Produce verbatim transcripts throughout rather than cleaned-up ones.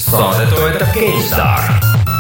Saadet toetab GameStar.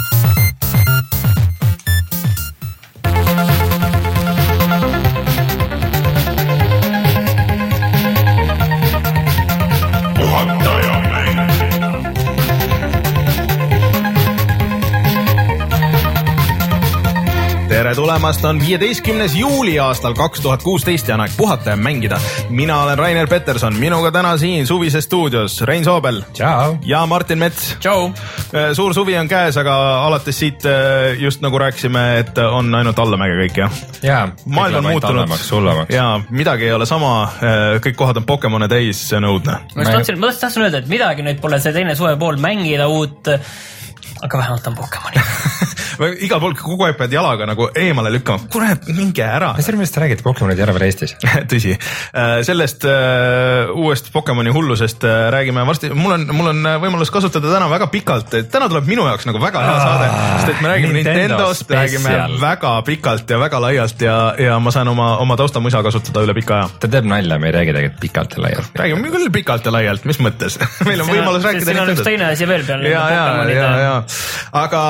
Tere tulemast, on viieteistkümnes juuli aastal kaks tuhat kuusteist ja on aeg puhata ja mängida. Mina olen Rainer Peterson, minuga täna siin suvises stuudios Rein Soobel. Ciao. Ja Martin Mets. Ciao. Suur suvi on käes, aga alates siit just nagu rääkisime, et on ainult allamäge kõik, jah? Jaa, maailm on muutunud. Ja midagi ei ole sama, kõik kohad on Pokemone täis, see on õudne. Ma just tahtsin, tahtsin öelda, et midagi nüüd pole see teine suve pool mängida uut, aga vähemalt on Pokemoni. Igal pool kogu aeg pead jalaga nagu eemale lükkama. Kurat, minge ära. Mis sellest räägite Pokemonid ei ole veel Eestis? Tõsi. Sellest uh, uuest Pokemoni hullusest uh, räägime varsti. Mul on, mul on võimalus kasutada täna väga pikalt. Täna tuleb minu jaoks nagu väga hea saade, sest et me räägime Nintendo Nintendost, räägime väga pikalt ja väga laialt ja, ja ma saan oma, oma taustamusa kasutada üle pika aja. Ta teeb nalja, me ei räägi tegelikult pikalt ja laialt. Räägime küll pikalt ja laialt, mis mõttes? Meil on võimalus rääkida Nintendost. Siin on üks teine asi veel peal. Ja, ja, ja, ja. Aga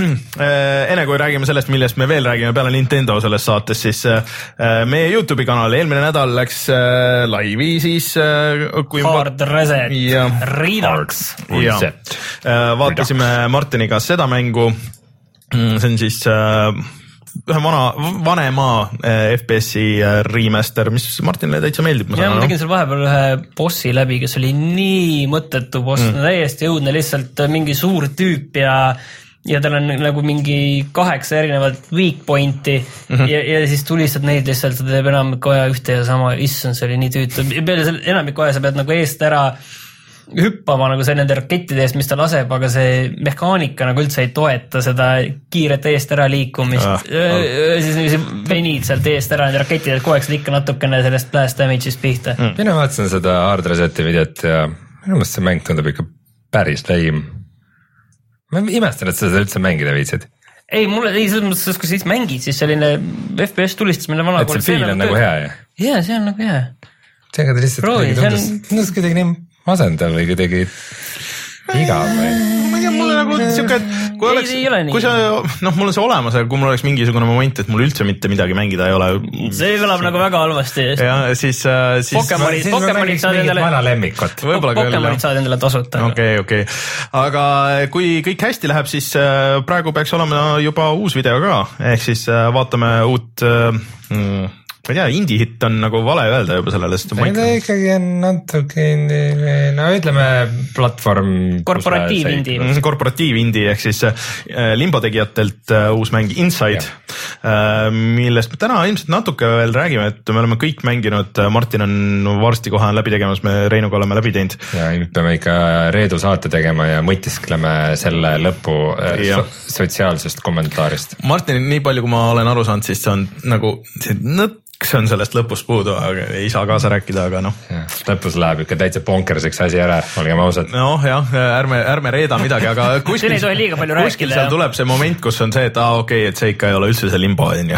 enne kui räägime sellest, millest me veel räägime peale Nintendo selles saates, siis meie YouTube'i kanal eelmine nädal läks laivi siis kui Hard Reset ja, Redux ja, vaatasime Martiniga seda mängu, see on siis ühe vana, vanema F P S-i remaster, mis Martinile täitsa meeldib. Ja ma tegin seal vahepeal ühe bossi läbi, kes oli nii mõttetu boss, mm. täiesti õudne, lihtsalt mingi suur tüüp ja ja tal on nagu mingi kaheksa erinevat weak pointi mm-hmm. ja, ja siis tulistad neid lihtsalt, ta teeb enamik aja ühte ja sama, issand, see oli nii tüütu. Peale selle enamik aja sa pead nagu eest ära hüppama nagu see nende rakettide eest, mis ta laseb, aga see mehaanika nagu üldse ei toeta seda kiiret eest ära liikumist. Ah, ah. Siis venid sealt eest ära nende rakettide eest, kogu aeg ikka natukene sellest blast damage'ist pihta. Mm. Mina vaatasin seda Hard Reseti videot ja minu meelest see mäng tundub ikka päris läim. Ma imestan, et seda üldse mängida viitsid. Ei, mulle ei selles mõttes, kui siis mängid, siis selline F P S tulistas meile vana et see fiil on nagu hea, jah? Jaa, see on nagu hea. See on lihtsalt Proovi, tundus, on... tundus kuidagi nii masendav või kuidagi igav või? Ma ei tea, mulle nagu siuke, kui ei, oleks, ei kui see, noh, mul on see olemas, aga kui mul oleks mingisugune moment, et mul üldse mitte midagi mängida ei ole. See kõlab nagu väga halvasti. Ja siis, siis Pokemonid, Pokemonid saad endale, Pokemonid saad endale tasuta. Okei, okei. Aga kui kõik hästi läheb, siis praegu peaks olema juba uus video ka. Ehk siis vaatame uut... Mm, ma ei tea, indie-hit on nagu vale öelda juba sellele. See ikkagi on natuke indie, no ütleme platvorm... Korporatiiv-indie. Korporatiiv-indie, ehk siis Limbo tegijatelt uus mäng Inside, yeah. millest me täna ilmselt natuke veel räägime, et me oleme kõik mänginud, Martin on varsti kohe läbi tegemas, me Reinuga oleme läbi teinud. Ja peame ikka Reedu saate tegema ja mõtiskleme selle lõpu so sotsiaalsest kommentaarist. Martin, nii palju kui ma olen aru saanud, siis see on nagu see nõtt, see on sellest lõpust puudu, aga ei saa kaasa rääkida, aga noh. Lõpus läheb ikka täitsa bonkerseks asi ära, olgem ausad. Noh jah, ärme, ärme reeda midagi, aga kuskil, kuskil seal tuleb see moment, kus on see, et aa okei, okay, et see ikka ei ole üldse see Limbo, on ju.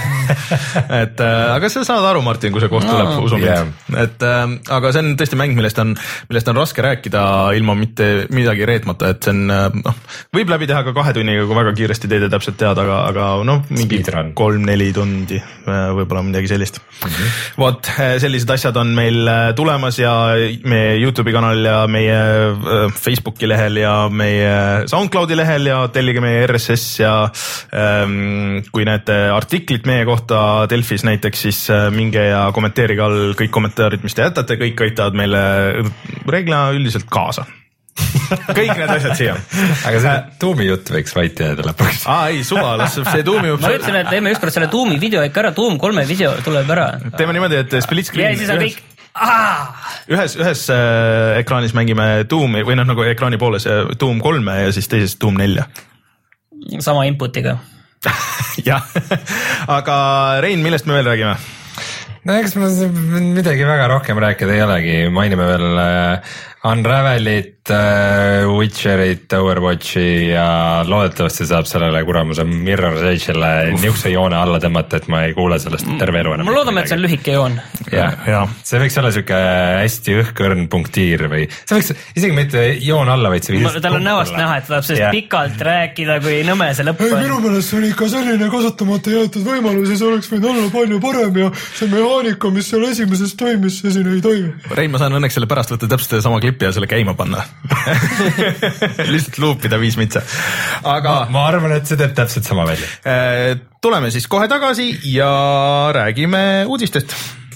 et aga sa saad aru, Martin, kui see koht tuleb, no, usu yeah. mind. Et, aga see on tõesti mäng, millest on, millest on raske rääkida ilma mitte midagi reetmata, et see on, noh, võib läbi teha ka kahe tunniga, kui väga kiiresti teid täpselt teada, aga, aga noh, mingi kolm-neli tundi võib-olla midagi sellist. Mm-hmm. Vot, sellised asjad on meil tulemas ja meie YouTube'i kanal ja meie Facebooki lehel ja meie SoundCloudi lehel ja tellige meie R S S ja ähm, kui näete artiklit meie kohta Delfis näiteks, siis minge ja kommenteerige all kõik kommentaarid, mis te jätate, kõik aitavad meile reeglina üldiselt kaasa. Kõik need asjad siia. Aga see tuumi jutt võiks vait jääda lõpuks. Aa, ei, suva, las see tuumi jutt. Ma ütlesin, et teeme ükskord selle tuumi video ikka ära, tuum kolme video tuleb ära. Teeme niimoodi, et split screen. Ja siis on kõik... Ühes, ühes äh, ekraanis mängime tuumi või noh, nagu ekraani pooles tuum kolme ja siis teises tuum nelja. Sama inputiga. jah, aga Rein, millest me veel räägime? No eks ma midagi väga rohkem rääkida ei olegi, mainime veel Unravelit, Witcherit, Overwatchi ja loodetavasti saab sellele kuramuse Mirror's Edge'ile niukse joone alla tõmmata, et ma ei kuule sellest terve elu enam. Ma loodame, et see on lühike joon. Ja, ja. See võiks olla siuke hästi õhkõrn punktiir või see võiks isegi mitte joon alla, vaid see viis. Tal on näost näha, et ta tahab sellest yeah. pikalt rääkida, kui nõme see lõpp on. Minu meelest see oli ikka selline kasutamata jäetud võimalus ja see oleks võinud olla palju parem ja see mehaanika, mis seal esimeses toimis, see siin ei toimi. Rein, ma saan õnneks selle pärast võtta täpselt sama klippi ja selle käima panna. Lihtsalt luupida viis mitsa. Aga ma, ma arvan, et see teeb täpselt sama välja. Tuleme siis kohe tagasi ja räägime uudistest.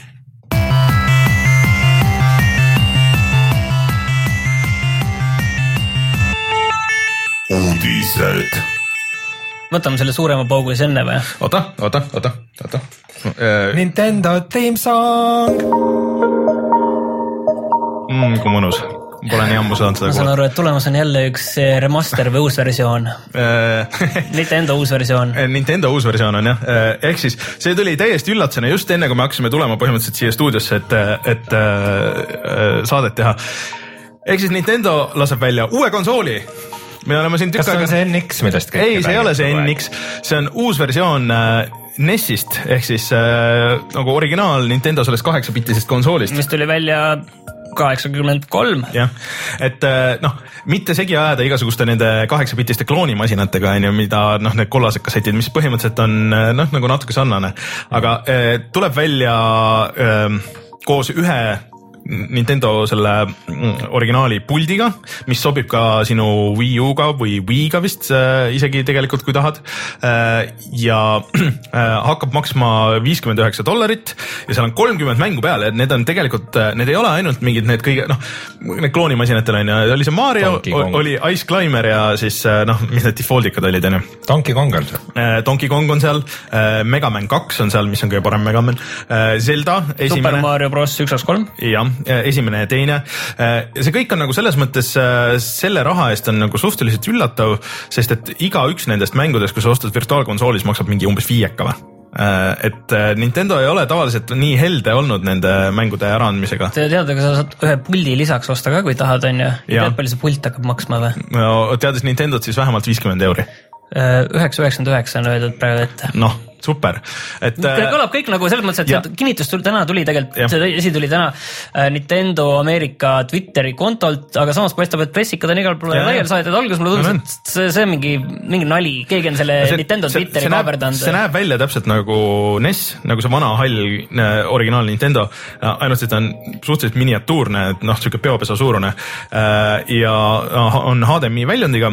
Uudised. Võtame selle suurema paugu siis enne või? Oota, oota, oota, oota. Nintendo theme song. Mm, kui mõnus. Pole nii ammu saanud seda. Ma saan aru, et tulemas on jälle üks remaster või uus versioon. Nintendo uus versioon. Nintendo uus versioon on jah. Ehk siis see tuli täiesti üllatusena just enne, kui me hakkasime tulema põhimõtteliselt siia stuudiosse, et, et saadet teha. Ehk siis Nintendo laseb välja uue konsooli. Me oleme siin tükk aega... Kas on see N X, millest kõik? Ei, see ei ole see N X. See on uus versioon N E S-ist, ehk siis äh, nagu originaal Nintendo sellest kaheksabitisest konsoolist. Mis tuli välja kaheksakümmend kolm. Jah, et noh, mitte segi ajada igasuguste nende kaheksabitiste kloonimasinatega, mida noh, need kollased kassetid, mis põhimõtteliselt on noh, nagu natuke sarnane. Aga eh, tuleb välja eh, koos ühe Nintendo selle originaali puldiga, mis sobib ka sinu Wii U-ga või Wii-ga vist äh, isegi tegelikult, kui tahad. Äh, ja äh, hakkab maksma viiskümmend üheksa dollarit ja seal on kolmkümmend mängu peale, et need on tegelikult, need ei ole ainult mingid need kõige, noh, need kloonimasinatel on ja oli see Mario, oli Ice Climber ja siis noh, mis need defaultikad olid, on ju? Donkey Kong on seal. Donkey Kong on seal, Mega Man kaks on seal, mis on kõige parem Mega Man, Zelda esimene. Super Mario Bros üks kaks kolm. Jah, esimene ja teine. See kõik on nagu selles mõttes selle raha eest on nagu suhteliselt üllatav, sest et iga üks nendest mängudest, kui sa ostad virtuaalkonsoolis, maksab mingi umbes viieka või. Et Nintendo ei ole tavaliselt nii helde olnud nende mängude äraandmisega. Te teada, kui sa saad ühe puldi lisaks osta ka, kui tahad, on ju? Tead, palju see pult hakkab maksma või? No, teades Nintendot, siis vähemalt viiskümmend euri. üheksa üheksakümmend üheksa on öeldud praegu ette. Noh, super. Et, kõlab kõik nagu selles mõttes, et ja. Kinnitus tuli, täna tuli tegelikult, see esi tuli täna Nintendo Ameerika Twitteri kontolt, aga samas paistab, et pressikad on igal poole laiali saadetud. Alguses mulle tundus, et see, see on mingi, mingi nali, keegi on selle see, Nintendo see, Twitteri see kaaberdanud. See näeb välja täpselt nagu N E S, nagu see vana hall originaal Nintendo, ainult et on suhteliselt miniatuurne, noh, siuke peopesa suurune ja on H D M I väljundiga.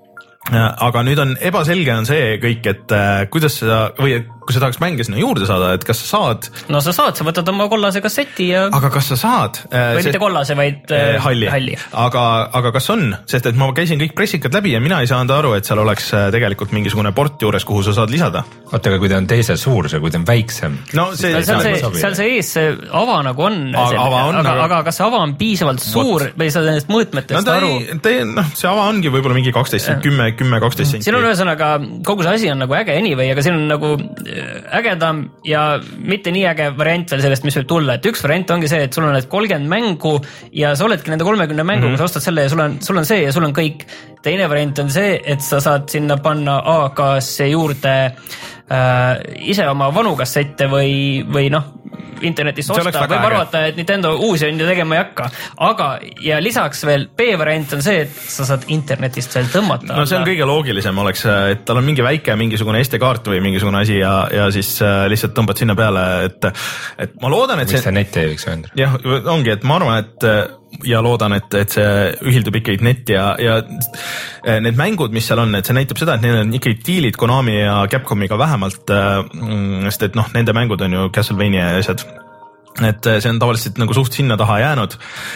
Aga nüüd on ebaselge on see kõik, et kuidas seda, või kui sa tahaks mänge sinna juurde saada, et kas sa saad... No sa saad, sa võtad oma kollase kasseti ja... Aga kas sa saad... Või see... mitte kollase, vaid eh, halli. halli. Aga, aga kas on? Sest et ma käisin kõik pressikad läbi ja mina ei saanud aru, et seal oleks tegelikult mingisugune port juures, kuhu sa saad lisada. Oota, aga kui ta on teise suuruse, kui ta on väiksem... No see... No, seal, see, seal see ees see ava nagu on, aga, ava on aga, aga... aga kas see ava on piisavalt suur What? Või sa nendest mõõtmetest no, ta aru? Ei, te, no, see ava ongi võib-olla mingi kaksteist, kümme, kümme, kaksteist senti. Siin on ühesõnaga, kogu see asi on nagu äge anyway, aga siin on nagu ägedam ja mitte nii äge variant veel sellest, mis võib tulla, et üks variant ongi see, et sul on need kolmkümmend mängu ja sa oledki nende kolmekümne mänguga, mm -hmm. sa ostad selle ja sul on, sul on see ja sul on kõik. Teine variant on see, et sa saad sinna panna A K-sse juurde äh, ise oma vanu kassette või, või noh, internetist osta, võib arvata, et Nintendo uusi on ju tegema ei hakka, aga ja lisaks veel B-variant on see, et sa saad internetist veel tõmmata. No see on kõige loogilisem oleks, et tal on mingi väike mingisugune S D kaart või mingisugune asi ja, ja siis lihtsalt tõmbad sinna peale, et, et ma loodan, et see... Mis see net ei võiks öelda? Jah, ongi, et ma arvan, et ja loodan, et, et see ühildub ikkagi net ja, ja need mängud, mis seal on, et see näitab seda, et neil on ikkagi diilid Konami ja Capcomiga vähemalt, sest et noh, nende mängud on ju Castlevania ja asjad. Et see on tavaliselt nagu suht sinna taha jäänud.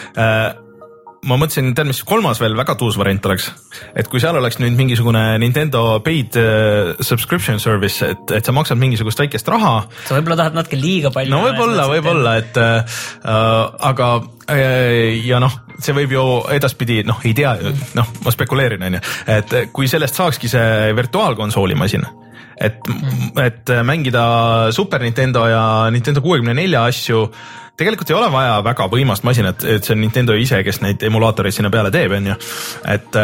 Ma mõtlesin, tead, mis kolmas veel väga tuus variant oleks, et kui seal oleks nüüd mingisugune Nintendo paid subscription service, et, et sa maksad mingisugust väikest raha. Sa võib-olla tahad natuke liiga palju. No võib-olla, võib-olla, et äh, aga äh, ja noh, see võib ju edaspidi, noh, ei tea, noh, ma spekuleerin, on ju, et kui sellest saakski see virtuaalkonsooli masin, et mm., et mängida Super Nintendo ja Nintendo kuuekümne nelja asju tegelikult ei ole vaja väga võimast masinat, et see on Nintendo ise, kes neid emulaatoreid sinna peale teeb, on ju, et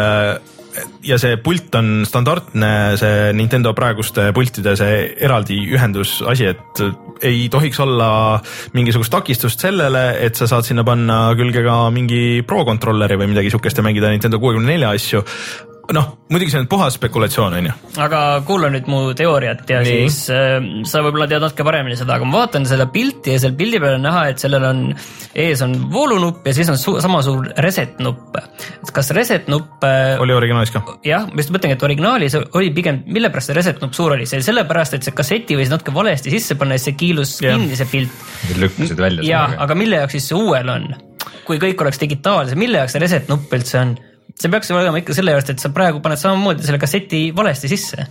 ja see pult on standardne, see Nintendo praeguste pultide see eraldi ühendusasi, et ei tohiks olla mingisugust takistust sellele, et sa saad sinna panna külge ka mingi Pro kontrolleri või midagi sihukest ja mängida Nintendo kuuekümne nelja asju. Noh, muidugi see on puhas spekulatsioon, on ju. Aga kuula nüüd mu teooriat ja Nii. siis äh, sa võib-olla tead natuke paremini seda, aga ma vaatan selle pilti ja seal pildi peal on näha, et sellel on, ees on voolunupp ja siis on su- sama suur reset nupp. Kas reset nupp äh, oli originaalis ka? Jah, ma just mõtlengi, et originaalis oli pigem, mille pärast see reset nupp suur oli? See oli sellepärast, et see kasseti võis natuke valesti sisse panna ja see kiilus yeah. kinni see pilt. Lükkasid välja. Ja, aga mille jaoks siis see uuel on? Kui kõik oleks digitaalse, mille jaoks see reset nupp üldse on? See peaks olema ikka selle jaost, et sa praegu paned samamoodi selle kasseti valesti sisse.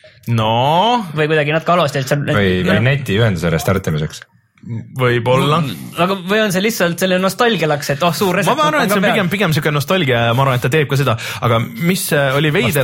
No. Või kuidagi natuke halvasti. Et sa, või, või neti ühenduse restartimiseks. Võib-olla. Aga või on see lihtsalt selle nostalgialaks, et oh, suur reset. Ma arvan, et see on pigem, pigem siuke nostalgia ja ma arvan, et ta teeb ka seda. Aga mis oli veider,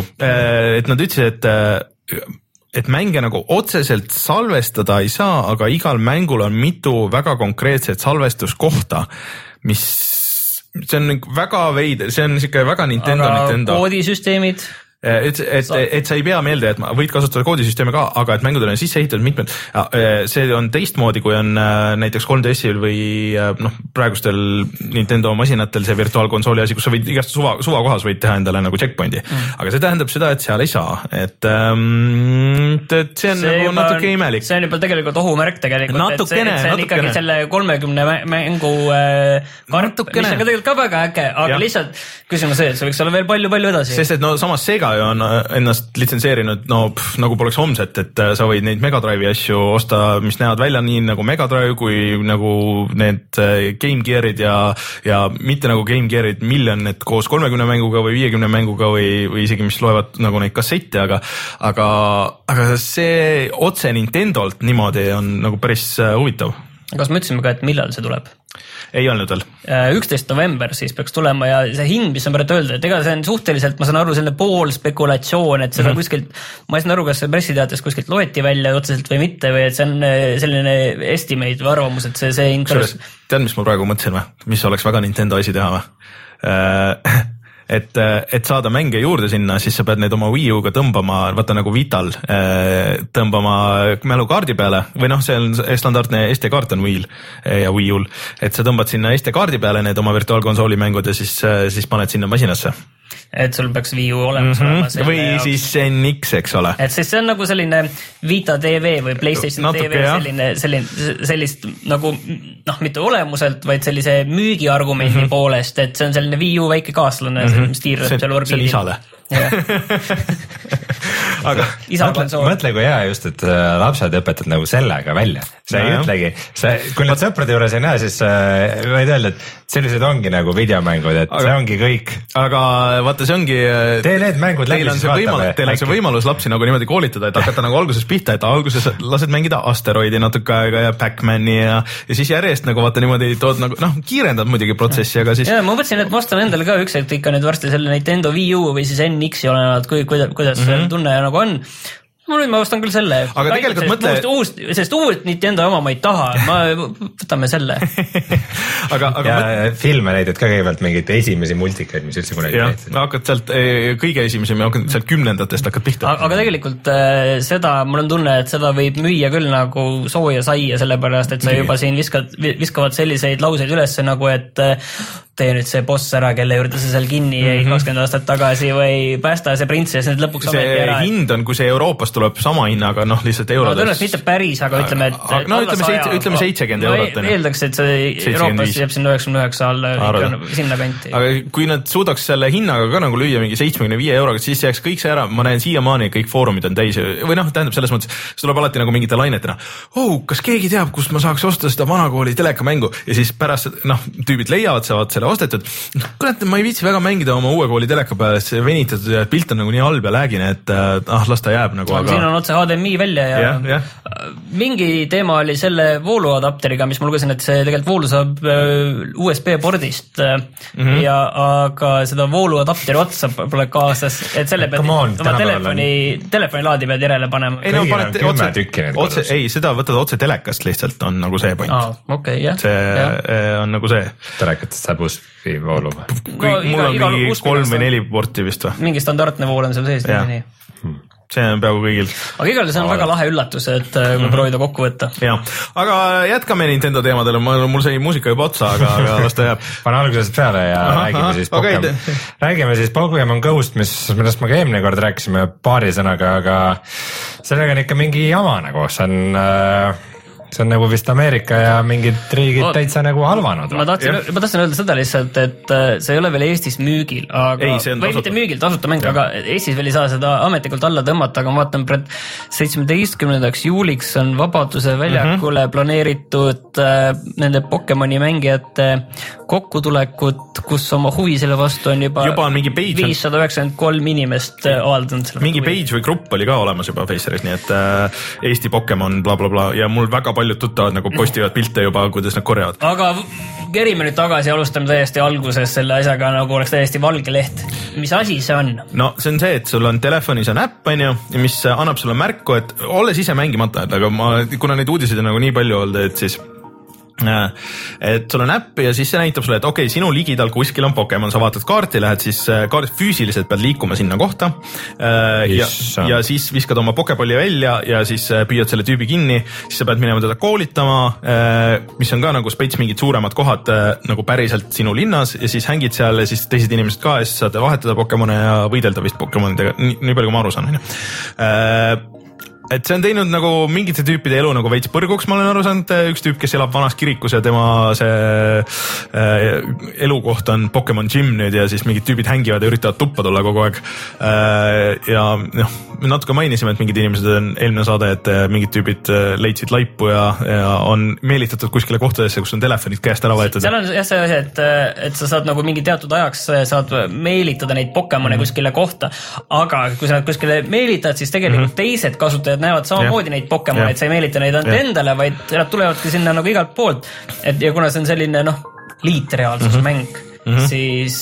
et nad ütlesid, et et mänge nagu otseselt salvestada ei saa, aga igal mängul on mitu väga konkreetset salvestuskohta, mis see on väga veider, see on siuke väga Nintendo aga Nintendo. Koodisüsteemid? Et, et, et sa ei pea meelde, et võid kasutada koodisüsteemi ka, aga et mängudel on sisse ehitatud mitmed. See on teistmoodi, kui on näiteks kolm D S-il või noh, praegustel Nintendo masinatel see virtuaalkonsooli asi, kus sa võid igast suva, suva kohas võid teha endale nagu checkpointi. Mm. Aga see tähendab seda, et seal ei saa. Et, ähm, et see on see nagu natuke on, imelik. See on juba tegelikult ohumärk tegelikult. Natukene, et see, et see on ikkagi selle kolmekümne mängu äh, kart, mis on ka tegelikult ka väga äge, aga ja. Lihtsalt küsimus see, et see võiks olla veel palju-palju edasi. Sest et no samas Sega on ennast litsenseerinud no pff, nagu poleks homset, et sa võid neid Mega Drive'i asju osta, mis näevad välja nii nagu Mega Drive kui nagu need Game Gearid ja, ja mitte nagu Game Gearid miljon, et koos kolmekümne mänguga või viiekümne mänguga või, või isegi mis loevad nagu neid kassette, aga, aga, aga see otse Nintendolt niimoodi on nagu päris huvitav. Kas me ütlesime ka, et millal see tuleb? Ei olnud veel. üksteist november siis peaks tulema ja see hind, mis on praegu öelda, et ega see on suhteliselt, ma saan aru, selline pool spekulatsioon, et seda mm-hmm. kuskilt, ma ei saan aru, kas see pressiteates kuskilt loeti välja otseselt või mitte või et see on selline estimate või arvamus, et see, see hind oleks... Tead, mis ma praegu mõtlesin või? Mis oleks väga Nintendo asi teha või? Et, et saada mänge juurde sinna, siis sa pead neid oma Wii U'ga tõmbama, vaata nagu Vital, tõmbama mälukaardi peale või noh, see on standardne S D kaart on Wii'l ja Wii U'l, et sa tõmbad sinna S D kaardi peale need oma virtuaalkonsooli mängud ja siis, siis paned sinna masinasse. Et sul peaks Wii U olemas mm-hmm. olema. Või jaoks. Siis N X, eks ole. Et siis see on nagu selline Vita T V või PlayStation Natuke, T V, selline, selline, sellist nagu noh, mitte olemuselt, vaid sellise müügiargumendi mm-hmm. poolest, et see on selline Wii U väike kaaslane, mm-hmm. mis tiirab seal orbiidil. See on isale. aga mõtle, mõtle kui hea just, et lapsed õpetad nagu sellega välja. Sa ei ütlegi, sa, kui nad sõprade juures ei näe, siis võid öelda, et sellised ongi nagu videomängud, et aga, see ongi kõik. Aga vaata, see ongi... Tee need mängud läbi, siis vaatame. Teil on see võimalus lapsi nagu niimoodi koolitada, et hakata nagu alguses pihta, et alguses lased mängida Asteroidi natuke aega ja Pac-Mani ja, ja siis järjest nagu vaata niimoodi tood nagu, noh, kiirendad muidugi protsessi, aga siis... Ja, ma mõtlesin, et ma ostan endale ka üks, et ikka nüüd varsti selle Nintendo Wii U või siis N X-i olenevalt, kui, kuidas, kuidas mm-hmm. tunne nagu on. Ma nüüd ma ostan küll selle. Aga tegelikult mõtle... Uus, sest uut Nintendo oma ma ei taha, ma võtame selle. aga, aga ja mõt... filme näidad ka kõigepealt mingid esimesi multikaid, mis üldse kunagi näitad. Ja, hakkad sealt kõige esimesi, me hakkad sealt kümnendatest hakkad pihta. Aga, aga tegelikult seda, mul on tunne, et seda võib müüa küll nagu sooja saia, sellepärast, et sa juba siin viskad, viskavad selliseid lauseid üles nagu, et tee nüüd see boss ära, kelle juurde sa seal kinni jäi mm-hmm. kakskümmend aastat tagasi või päästa see printsess nüüd lõpuks see ära. Hind on, kui see Euroopas tuleb sama hinnaga, noh lihtsalt eurodes. No tõenäoliselt mitte päris, aga ütleme, et no ütleme, seitse, ütleme seitsekümmend eurot. No eeldaks, et see Euroopas jääb sinna üheksakümne üheksa alla, sinna kanti. Aga kui nad suudaks selle hinnaga ka nagu lüüa mingi seitsmekümne viie euroga, siis jääks kõik see ära. Ma näen siiamaani, kõik foorumid on täis või noh, tähendab selles mõttes, see tuleb alati nagu mingite lainetena. Oh, kas keegi teab, kust ma saaks osta seda vanakooli telekamängu ja siis pärast noh, tüübid leiavad, saavad selle endale ostetud. Kurat, ma ei viitsi väga mängida oma uue kooli teleka peale, see venitatud ja pilt on nagu nii halb ja läägine, et ah, las ta jääb nagu. Aga... Siin on otse H D M I välja ja yeah, yeah. mingi teema oli selle vooluadapteriga, mis ma lugesin, et see tegelikult voolu saab U S B pordist mm-hmm. ja aga seda vooluadapteri otsa pole kaasas, et selle pead on, oma telefoni, telefoni laadi pead järele panema. Ei, no, paned, otse, otse, ei, seda võtad otse telekast lihtsalt on nagu see point. Ah, okay, yeah, see yeah. on nagu see. Telekatest saab U S B voolu või? No, mul on mingi kolm või neli porti vist või? Mingi standardne vool on seal sees. Hmm. See on peaaegu kõigil. Aga igal see on väga lahe üllatus, et kui mm-hmm. proovida kokku võtta. Ja. Aga jätkame Nintendo teemadele, mul sai muusika juba otsa, aga, aga las ta jääb. Pane algusest peale ja aha, räägime, aha, siis okay. Pokemon, räägime siis Pokemon Go'st, mis, millest me ka eelmine kord rääkisime paari sõnaga, aga sellega on ikka mingi jama nagu, see on... Äh, see on nagu vist Ameerika ja mingid riigid o, täitsa nagu halvanud. Ma tahtsin, ma tahtsin öelda seda lihtsalt, et see ei ole veel Eestis müügil, aga, ei, või tasuta. Mitte müügil, tasuta mäng, aga Eestis veel ei saa seda ametlikult alla tõmmata, aga ma vaatan, et seitsmeteistkümnendaks juuliks on Vabaduse väljakule mm-hmm. planeeritud äh, nende Pokemoni mängijate kokkutulekut, kus oma huvi selle vastu on juba, juba on viissada üheksakümmend kolm inimest avaldanud. Mingi page või grupp oli ka olemas juba Faceris, nii et äh, Eesti Pokemon bla bla bla ja mul väga paljud tuttavad nagu postivad pilte juba, kuidas nad korjavad. Aga kerime nüüd tagasi, alustame täiesti alguses selle asjaga, nagu oleks täiesti valge leht. Mis asi see on? No see on see, et sul on telefonis on äpp, on ju, mis annab sulle märku, et olles ise mängimata, aga ma, kuna neid uudiseid on nagu nii palju olnud, et siis et sul on äpp ja siis see näitab sulle, et okei, okay, sinu ligidal kuskil on Pokemon, sa vaatad kaarti, lähed siis kaardist füüsiliselt pead liikuma sinna kohta ja, ja siis viskad oma Pokepalli välja ja siis püüad selle tüübi kinni, siis sa pead minema teda koolitama, mis on ka nagu spets mingid suuremad kohad nagu päriselt sinu linnas ja siis hängid seal ja siis teised inimesed ka ja siis saad vahetada Pokemone ja võidelda vist Pokemonidega, nii, nii palju kui ma aru saan. Et see on teinud nagu mingite tüüpide elu nagu veits põrguks, ma olen aru saanud, üks tüüp, kes elab vanas kirikus ja tema see äh, elukoht on Pokemon Gym nüüd ja siis mingid tüübid hängivad ja üritavad tuppa tulla kogu aeg. Äh, ja noh, me natuke mainisime, et mingid inimesed on eelmine saade, et mingid tüübid leidsid laipu ja, ja on meelitatud kuskile kohtadesse, kus on telefonid käest ära võetud. Seal on jah see asi, et, et sa saad nagu mingi teatud ajaks saad meelitada neid Pokemone mm-hmm. kuskile kohta, aga kui sa kuskile meelitad, siis tegelikult mm-hmm. teised kasutajad näevad samamoodi yeah. neid Pokemone, et sa ei meelita neid ainult yeah. endale, vaid nad tulevadki sinna nagu igalt poolt. Et ja kuna see on selline noh, liitreaalsus mm-hmm. mäng, mm-hmm. siis,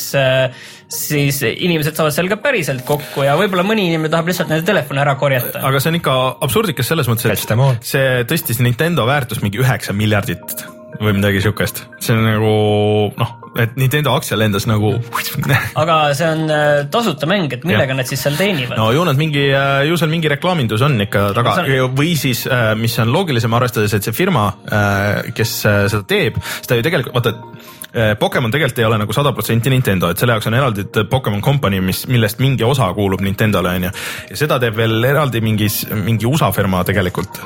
siis inimesed saavad seal ka päriselt kokku ja võib-olla mõni inimene tahab lihtsalt nende telefone ära korjata. Aga see on ikka absurdikas selles mõttes, et see tõstis Nintendo väärtus mingi üheksa miljardit või midagi siukest. See on nagu noh, et Nintendo aktsia lendas nagu aga see on tasuta mäng, et millega ja. Nad siis seal teenivad? No ju nad mingi, ju seal mingi reklaamindus on ikka taga on... või siis, mis on loogilisem arvestades, et see firma, kes seda teeb, seda ju tegelikult, vaata Pokemon tegelikult ei ole nagu sada protsenti Nintendo, et selle jaoks on eraldi Pokemon Company, mis, millest mingi osa kuulub Nintendole, on ju. Ja seda teeb veel eraldi mingis, mingi U S A firma tegelikult.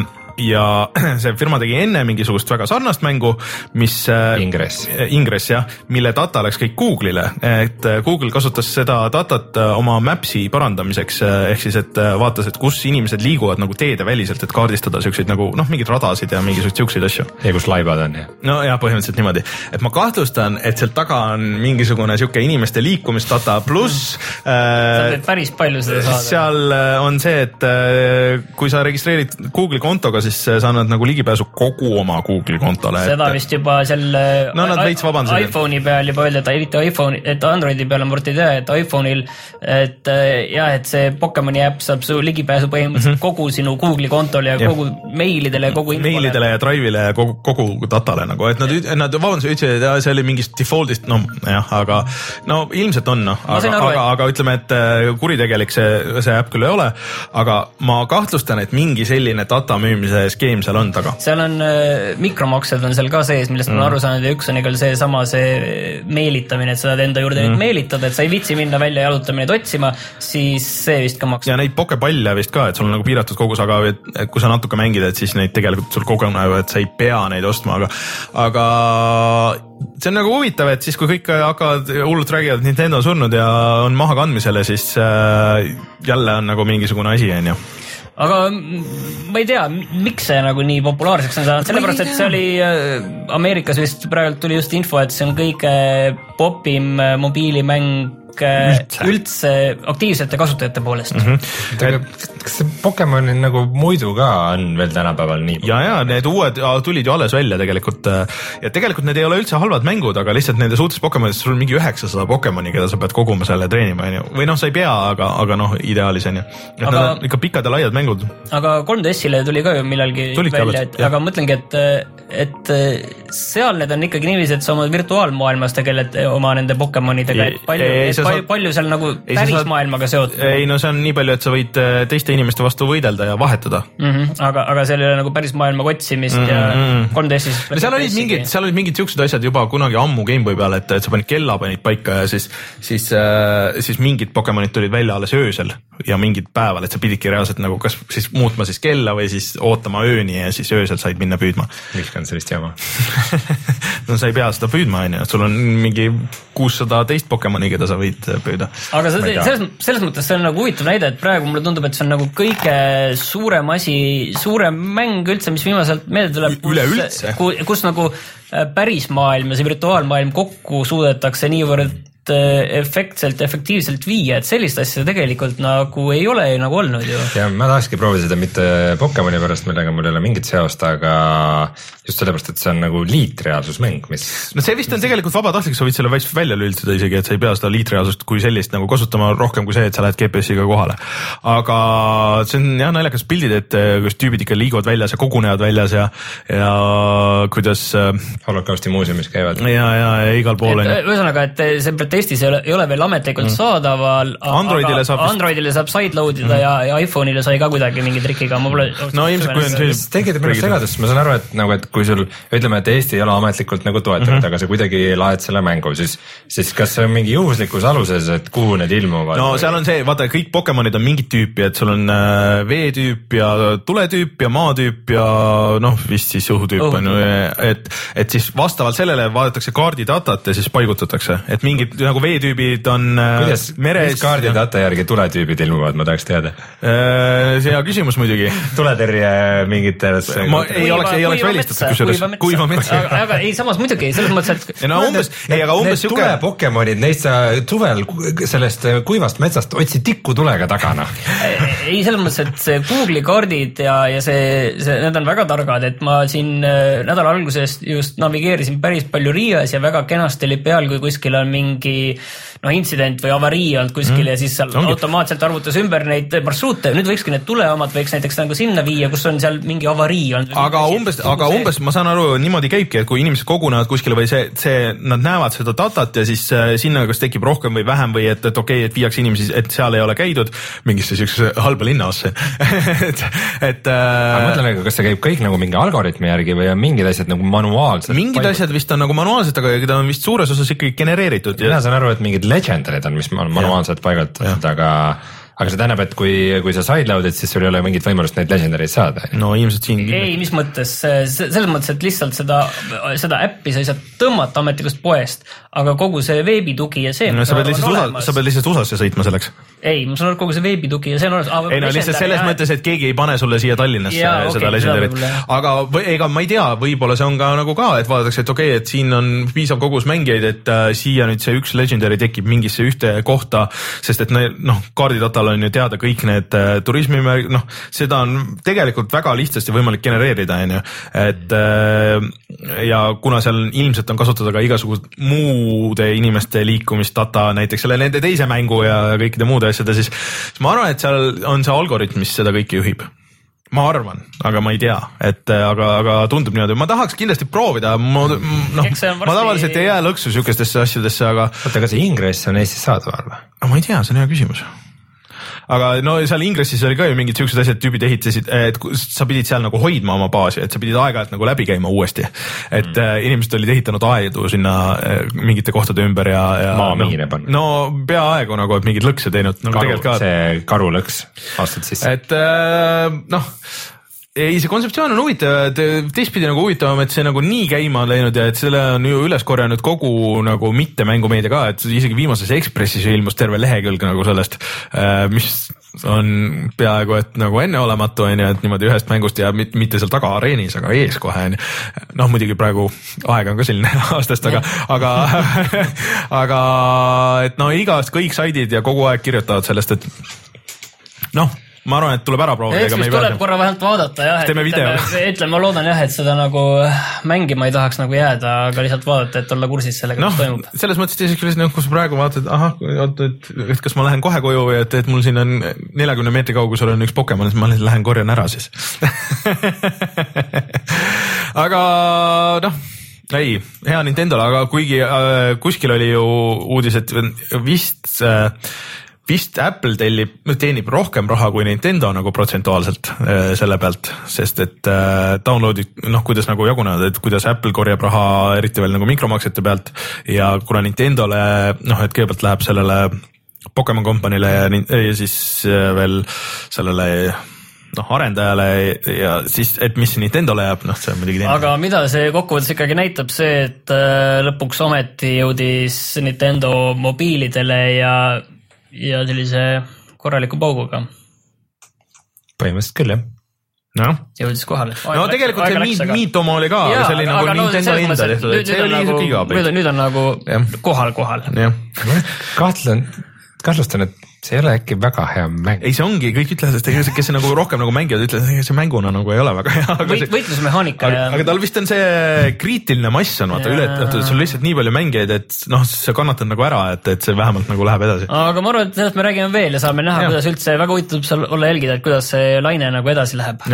Ja see firma tegi enne mingisugust väga sarnast mängu, mis Ingress, Ingress jah, mille data läks kõik Google'ile, et Google kasutas seda datat oma Maps'i parandamiseks, ehk siis, et vaatas, et kus inimesed liiguvad nagu teede väliselt, et kaardistada siukseid nagu noh, mingid radasid ja mingisugust siukseid asju. Ja kus laibad on, jah? No jah, põhimõtteliselt niimoodi, et ma kahtlustan, et sealt taga on mingisugune siuke inimeste liikumisdata pluss mm. äh, päris palju seda saada. Seal on see, et kui sa registreerid Google'i kontoga, siis sa annad nagu ligipääsu kogu oma Google'i kontole. Seda et... vist juba seal no, iPhone'i peal juba öeldi, et eriti iPhone, et Androidi peal on mõrti teha, et iPhone'il, et jah, et see Pokemoni äpp saab su ligipääsu põhimõtteliselt mm-hmm. kogu sinu Google'i kontole ja, ja kogu meilidele ja kogu infole. Meilidele ja Drive'ile ja kogu, kogu datale nagu, et nad, nad vabandus ütlesid, et see oli mingist default'ist, no jah, aga no ilmselt on, no, aga, aru, aga, aga ütleme, et kuritegelik see, see äpp küll ei ole, aga ma kahtlustan, et mingi selline data müümise see skeem seal on taga. Seal on äh, mikromaksed on seal ka sees, millest mm. ma aru saanud ja üks on igal see sama see meelitamine, et sa saad enda juurde mm. meelitada, et sa ei vitsi minna välja jalutamine otsima, siis see vist ka maksab. Ja neid pokepalle vist ka, et sul on nagu piiratud kogus, aga et, et kui sa natuke mängid, et siis neid tegelikult sul kogunevad, et sa ei pea neid ostma, aga, aga see on nagu huvitav, et siis kui kõik hakkavad hullult räägivad, et Nintendo on surnud ja on maha kandmisele, siis äh, jälle on nagu mingisugune asi, on ju. aga ma ei tea, miks see nagu nii populaarseks on saanud, sellepärast, et see oli Ameerikas vist praegu tuli just info, et see on kõige popim mobiilimäng üldse, üldse aktiivsete kasutajate poolest. Mm -hmm. Kas see Pokemon nagu muidu ka on veel tänapäeval nii? Ja, ja need uued tulid ju alles välja tegelikult ja tegelikult need ei ole üldse halvad mängud, aga lihtsalt nendes uutes Pokemonidest sul on mingi üheksasada Pokemoni, keda sa pead koguma selle treenima, või noh, sa ei pea, aga, aga noh, ideaalis on ju. Et aga, nad on ikka pikad ja laiad mängud. Aga kolm D S-ile tuli ka ju millalgi Tulidki välja, et, aga mõtlengi, et, et seal need on ikkagi niiviisi, et sa oma virtuaalmaailmas tegeled oma nende Pokemonidega, et palju, ei, et palju, palju seal nagu ei, päris saad, maailmaga seotud. Ei, no see on nii palju, et sa võid teiste inimeste vastu võidelda ja vahetada. Mm -hmm. aga, aga seal ei ole nagu päris maailma otsimist mm -hmm. ja kolm D S-is. No seal olid mingid, seal olid mingid siuksed asjad juba kunagi ammu Gameboy peal, et, et sa panid kella panid paika ja siis, siis, siis mingid Pokemonid tulid välja alles öösel ja mingid päeval, et sa pididki reaalselt nagu kas siis muutma siis kella või siis ootama ööni ja siis öösel said minna püüdma. Miks on sellist jama? no sa ei pea seda püüdma, on ju, sul on mingi kuussada teist Pokemoni, keda sa võid püüda. aga see, selles, selles mõttes see on nagu huvitav näide, et praegu mulle tundub, et see on nagu kõige suurem asi, suurem mäng üldse, mis viimaselt meelde tuleb, kus, kus nagu päris maailm ja see virtuaalmaailm kokku suudetakse niivõrd efektselt, efektiivselt viia, et sellist asja tegelikult nagu ei ole nagu olnud ju. Ja ma tahakski proovida seda mitte Pokemoni pärast, millega mul ei ole mingit seost, aga just sellepärast, et see on nagu liitreaalsusmäng, mis... No see vist on tegelikult vabatahtlik, sa võid selle välja lülitada isegi, et sa ei pea seda liitreaalsust kui sellist nagu kasutama rohkem kui see, et sa lähed G P S-iga kohale. Aga see on jah naljakas pildid, et kus tüübid ikka liiguvad väljas ja kogunevad väljas ja, ja kuidas... Holokausti muuseumis käivad. Ja, ja, ja igal pool. Ühesõnaga, et see testis ei ole, ei ole veel ametlikult mm. saadaval, Androidile saab, Androidile saab sideloadida mm. ja, ja iPhone'ile sai ka kuidagi mingi trikiga. Ma pole, no ilmselt kui on see... Tegitab minu segadust, ma saan aru, et, nagu, et kui sul, ütleme, et Eesti ei ole ametlikult nagu toetanud, mm -hmm. aga sa kuidagi laed selle mängu, siis, siis kas see on mingi juhuslikus aluses, et kuhu need ilmuvad? No seal on see, vaata, kõik Pokemonid on mingit tüüpi, et sul on veetüüp ja tuletüüp ja maatüüp ja noh, vist siis õhutüüp oh. on ju, et, et siis vastavalt sellele vaadatakse kaardidatat ja siis paigutatakse, et mingid nagu veetüübid on kuidas, meres. Mis kaardidata ja... järgi tuletüübid ilmuvad, ma tahaks teada. See hea küsimus muidugi. Tuletõrje mingites... Ma ei kuiva, oleks, ei oleks välistatud kusjuures. Kuiva metsa. Aga, aga ei, samas muidugi, selles mõttes, et... No umbes, ei, aga umbes suke... Tule Pokemonid, neist sa suvel sellest kuivast metsast otsi tikku tulega tagana. Ei, selles mõttes, et see Google'i kaardid ja, ja see, see, need on väga targad, et ma siin nädala alguses just navigeerisin päris palju Riias ja väga kenasti oli peal, kui kuskil on mingi noh, intsident või avarii olnud kuskil mm. ja siis seal Ongi. automaatselt arvutas ümber neid marsruute. Nüüd võikski need tuleomad võiks näiteks nagu sinna viia, kus on seal mingi avarii olnud. Aga umbes, aga see. umbes ma saan aru, niimoodi käibki, et kui inimesed kogunevad kuskile või see, see, nad näevad seda datat ja siis sinna kas tekib rohkem või vähem või et, et okei, okay, et viiakse inimesi, et seal ei ole käidud mingisse sellisesse halba linnaosse. et, et aga mõtlen, kas see käib kõik nagu mingi algoritmi järgi või on mingid asjad nagu manuaalselt? Mingid paigud? Asjad vist on nagu manuaalselt, aga ta on vist suures osas ikkagi genereeritud. Mina saan aru, et mingid legendarid on, mis on manuaalselt paigutatud, aga aga see tähendab, et kui, kui sa sideload'id, siis sul ei ole mingit võimalust neid legendareid saada. No ilmselt siin... Ei, mis mõttes? Selles mõttes, et lihtsalt seda, seda äppi sa ei saa tõmmata ametlikust poest, aga kogu see veebitugi ja see... No, sa, pead USA, sa pead lihtsalt U S A-sse sõitma selleks. Ei, ma saan aru, kogu see veebitugi ja see on olemas. Ei no lihtsalt selles ja... mõttes, et keegi ei pane sulle siia Tallinnasse ja, seda okay, legendarit. Aga või, ega ma ei tea, võib-olla see on ka nagu ka, et vaadatakse, et okei, okay, et siin on piisav kogus mängijaid, et uh, siia nüüd see üks legendary tekib mingisse ühte kohta, sest et noh, kaardidatal on ju teada kõik need uh, turismimärg, noh, seda on tegelikult väga lihtsasti võimalik genereerida, on ju, et uh, ja kuna seal ilmselt on kasutada ka igasugust muude inimeste liikumisdata, näiteks selle nende teise mängu ja kõikide muude asjada, siis ma arvan, et seal on see algoritm, mis seda kõike juhib. Ma arvan, aga ma ei tea, et aga, aga tundub niimoodi, ma tahaks kindlasti proovida, ma, no, varsti... ma tavaliselt ei jää lõksu sükestesse asjadesse, aga... Oota, aga see Ingress on Eestis saadaval või? Ma ei tea, see on hea küsimus. Aga no seal Ingressis oli ka ju mingid siuksed asjad, tüübid ehitasid, et sa pidid seal nagu hoidma oma baasi, et sa pidid aeg-ajalt nagu läbi käima uuesti. Et mm. äh, inimesed olid ehitanud aedu sinna äh, mingite kohtade ümber ja, ja maamiine pannud. No peaaegu nagu, et mingid lõkse teinud. Nagu Karu, ka... see karulõks aastad sisse. Et äh, noh, ei, see kontseptsioon on huvitav, teistpidi nagu huvitavam, et see nagu nii käima on läinud ja et selle on ju üles korjanud kogu nagu mitte mängumeedia ka, et isegi viimases Ekspressis ilmus terve lehekülg nagu sellest, mis on peaaegu et nagu enneolematu on ju, et niimoodi ühest mängust ja mitte seal taga areenis, aga ees kohe on ju. Noh, muidugi praegu aeg on ka selline aastast, aga, aga, aga et no igast kõik saidid ja kogu aeg kirjutavad sellest, et noh, ma arvan, et tuleb ära proovida. Eks mis tuleb korra vähelt vaadata, jah. Teeme video. Ütleme, ma loodan jah, et seda nagu mängima ei tahaks nagu jääda, aga lihtsalt vaadata, et olla kursis sellega, no, mis toimub. Selles mõttes teiseks küll, kus praegu vaatad, ahah, et, et kas ma lähen kohe koju või et, et mul siin on neljakümne meetri kaugusel on üks Pokemon, siis ma lähen korjan ära siis. Aga noh, ei, hea Nintendole, aga kuigi äh, kuskil oli ju uudis, et vist äh, vist Apple tellib, teenib rohkem raha kui Nintendo nagu protsentuaalselt äh, selle pealt, sest et äh, downloadid, noh, kuidas nagu jagunevad, et kuidas Apple korjab raha eriti veel nagu mikromaksete pealt ja kuna Nintendole, noh, et kõigepealt läheb sellele Pokemon Company'le ja, ja siis äh, veel sellele noh, arendajale ja siis, et mis Nintendole jääb, noh, see on muidugi teine. Aga mida see kokkuvõttes ikkagi näitab see, et äh, lõpuks ometi jõudis Nintendo mobiilidele ja ja sellise korraliku pauguga. Põhimõtteliselt küll, jah. No. Jõudis kohale. No läks, tegelikult see Miit, aga... Miitomo oli ka, aga see oli nagu Nintendo no, enda tehtud, et see oli isegi igapäev. Nüüd on nagu kohal-kohal. Kahtlen, kahtlustan, et see ei ole äkki väga hea mäng. Ei, see ongi, kõik ütlevad, et kes see nagu rohkem nagu mängivad, ütlevad, et see mänguna nagu ei ole väga hea. Võit, võitlusmehaanika. Aga, ja... aga tal vist on see kriitiline mass on, vaata, üle, et sul lihtsalt nii palju mängijaid, et noh, sa kannatad nagu ära, et, et see vähemalt nagu läheb edasi. Aga ma arvan, et sellest me räägime veel ja saame näha, ja. Kuidas üldse väga huvitav seal olla jälgida, et kuidas see laine nagu edasi läheb.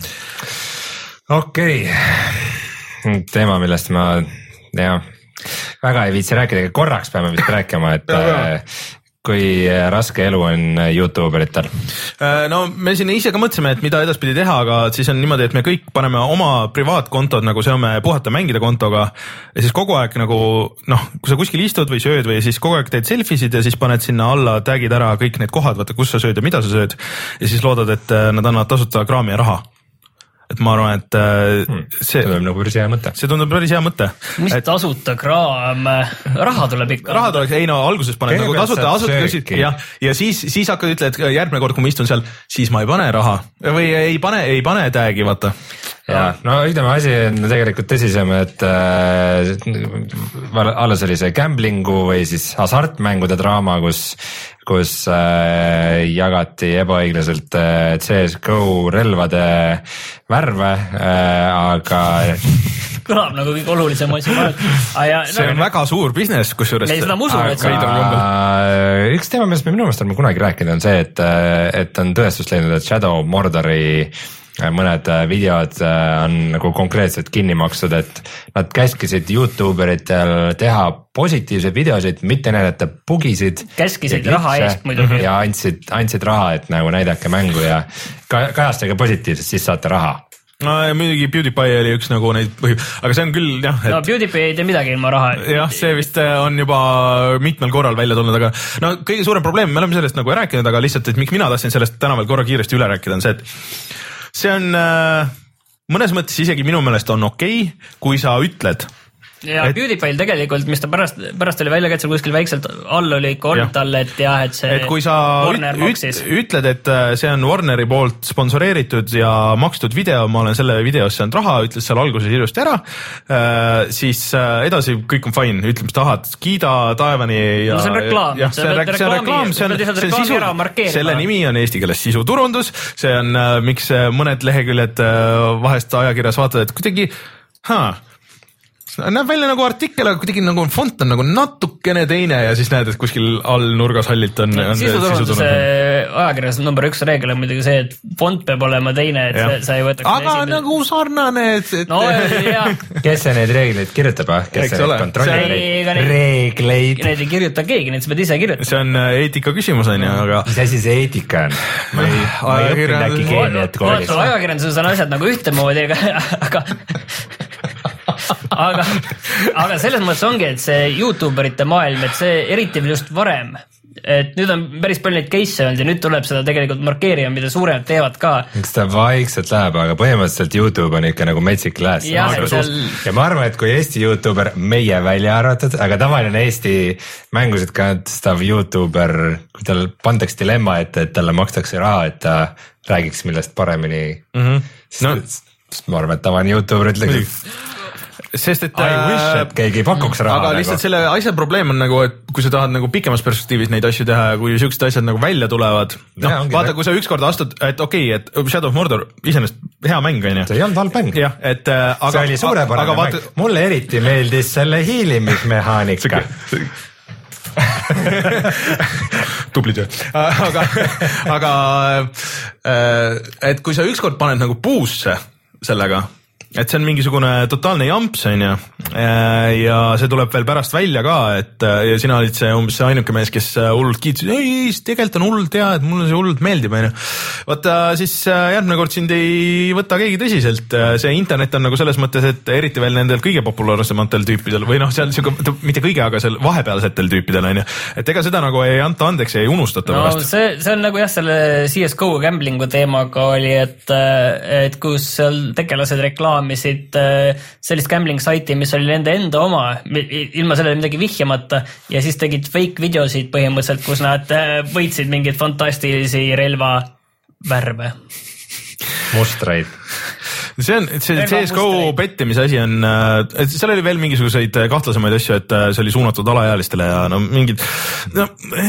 Okei. Okay. Teema, millest ma ja, väga ei viitsi rääkida, korraks peame vist rääkima, et kui raske elu on YouTuberitel? No me siin ise ka mõtlesime, et mida edaspidi teha, aga siis on niimoodi, et me kõik paneme oma privaatkontod nagu seome puhata mängida kontoga ja siis kogu aeg nagu noh, kui sa kuskil istud või sööd või siis kogu aeg teed selfisid ja siis paned sinna alla, tagid ära kõik need kohad, vaata kus sa sööd ja mida sa sööd ja siis loodad, et nad annavad tasuta kraami ja raha. Et ma arvan, et hmm, see tundub nagu päris hea mõte. See tundub päris hea mõte. Mis et, tasuta kraam? Raha tuleb ikka. Raha tuleb, ei no alguses paned nagu tasuta, tasuta ja, ja siis, siis hakkad ütle, et järgmine kord, kui ma istun seal, siis ma ei pane raha või ei pane, ei pane tagi, vaata. Ja, no ütleme, asi on tegelikult tõsisem, et äh, alles oli see gamblingu või siis hasartmängude draama, kus, kus äh, jagati ebaõiglaselt äh, C S G O relvade värve, äh, aga kõlab nagu kõige olulisem asi. Ja, see on no, väga suur business, kus juures. Meil seda ma usun, et see üks teema, millest me minu meelest oleme kunagi rääkinud, on see, et, et on tõestust leidnud, et Shadow Mordori mõned videod on nagu konkreetselt kinni makstud, et nad käskisid YouTuberitel teha positiivseid videosid, mitte näidata bugisid. Käskisid raha eest muidugi. Ja andsid, andsid raha, et nagu näidake mängu ja kajastage positiivselt, siis saate raha. No ja muidugi PewDiePie oli üks nagu neid põhi, aga see on küll jah, et... No PewDiePie ei tee midagi ilma raha. Jah, see vist on juba mitmel korral välja tulnud, aga no kõige suurem probleem, me oleme sellest nagu rääkinud, aga lihtsalt, et miks mina tahtsin sellest täna veel korra kiiresti üle rääkida, on see, et see on äh, mõnes mõttes isegi minu meelest on okei, kui sa ütled. Ja et... PewDiePie'l tegelikult, mis ta pärast, pärast oli välja käitsel kuskil väikselt all oli ikka olnud talle, et jah, et see et kui sa Warner üt, üt, ütled, et see on Warneri poolt sponsoreeritud ja makstud video, ma olen selle videos saanud raha, ütles seal alguses ilusti ära, siis edasi kõik on fine, ütle mis tahad, kiida taevani ja... No see on reklaam. Ja, see on reklaam, see on, reklaam, see on, see on sisu, selle nimi on eesti keeles sisuturundus, see on, miks mõned leheküljed vahest ajakirjas vaatavad, et kuidagi, haa, näeb välja nagu artikkel, aga kuidagi nagu font on nagu natukene teine ja siis näed, et kuskil all nurgas hallilt on, on sisuturunduse ajakirjas number üks reegel on muidugi see, et font peab olema teine, et see, sa ei võtaks aga esimene... nagu sarnane, et, et... No, jah. Kes see neid reegleid kirjutab, kes see neid kontrollib neid reegleid? Neid ei kirjuta keegi, neid sa pead ise kirjutama. See on eetika küsimus, on ju, aga... Mis asi see eetika on? Ma ei, ma ei õppinud äkki keemiat koolis. Ajakirjanduses on asjad nagu ühtemoodi, aga... aga, aga selles mõttes ongi, et see YouTuberite maailm, et see eriti just varem et nüüd on päris palju neid case'e olnud ja nüüd tuleb seda tegelikult markeerima, mida suuremad teevad ka. Eks ta vaikselt läheb, aga põhimõtteliselt YouTube on ikka nagu metsik lääs. Ja, seal... ja ma arvan, et kui Eesti YouTuber, meie välja arvatud, aga tavaline Eesti mängusid kantav YouTuber, kui tal pandaks dilemma ette, et talle makstakse raha, et ta räägiks millest paremini, mm-hmm. no. Sest ma arvan, et tavaline YouTuber ütleks sest et I wish, et keegi pakuks raha. Aga lihtsalt nagu. Selle asja probleem on nagu, et kui sa tahad nagu pikemas perspektiivis neid asju teha ja kui siuksed asjad nagu välja tulevad, noh, vaata, kui sa ükskord astud, et okei okay,, et Shadow of Mordor iseenesest hea mäng on ju. See ei olnud halb mäng. Jah, et aga see oli suurepärane mäng. Vaata... Mulle eriti meeldis selle hiilimismehaanika. Tubli töö. Aga, aga et kui sa ükskord paned nagu puusse sellega, et see on mingisugune totaalne jamps, on ju, ja see tuleb veel pärast välja ka, et ja sina olid see umbes see ainuke mees, kes hullult kiitsid, ei, ei, tegelikult on hullult hea, et mulle see hullult meeldib, on ju. Vaata, siis järgmine kord sind ei võta keegi tõsiselt, see internet on nagu selles mõttes, et eriti veel nendel kõige populaarsematel tüüpidel või noh, seal siuke, mitte kõige, aga seal vahepealsetel tüüpidel, on ju, et ega seda nagu ei anta andeks ja ei unustata no, pärast. See, see on nagu jah, selle C S G O gamblingu teemaga oli, et, et kus seal tegelased reklaam misid sellist gambling saiti, mis oli nende enda oma, ilma sellele midagi vihjamata ja siis tegid fake videosid põhimõtteliselt, kus nad võitsid mingeid fantastilisi relva värve. Mustraid. See on, see C S G O pettimise asi on, et seal oli veel mingisuguseid kahtlasemaid asju, et see oli suunatud alaealistele ja no mingid, no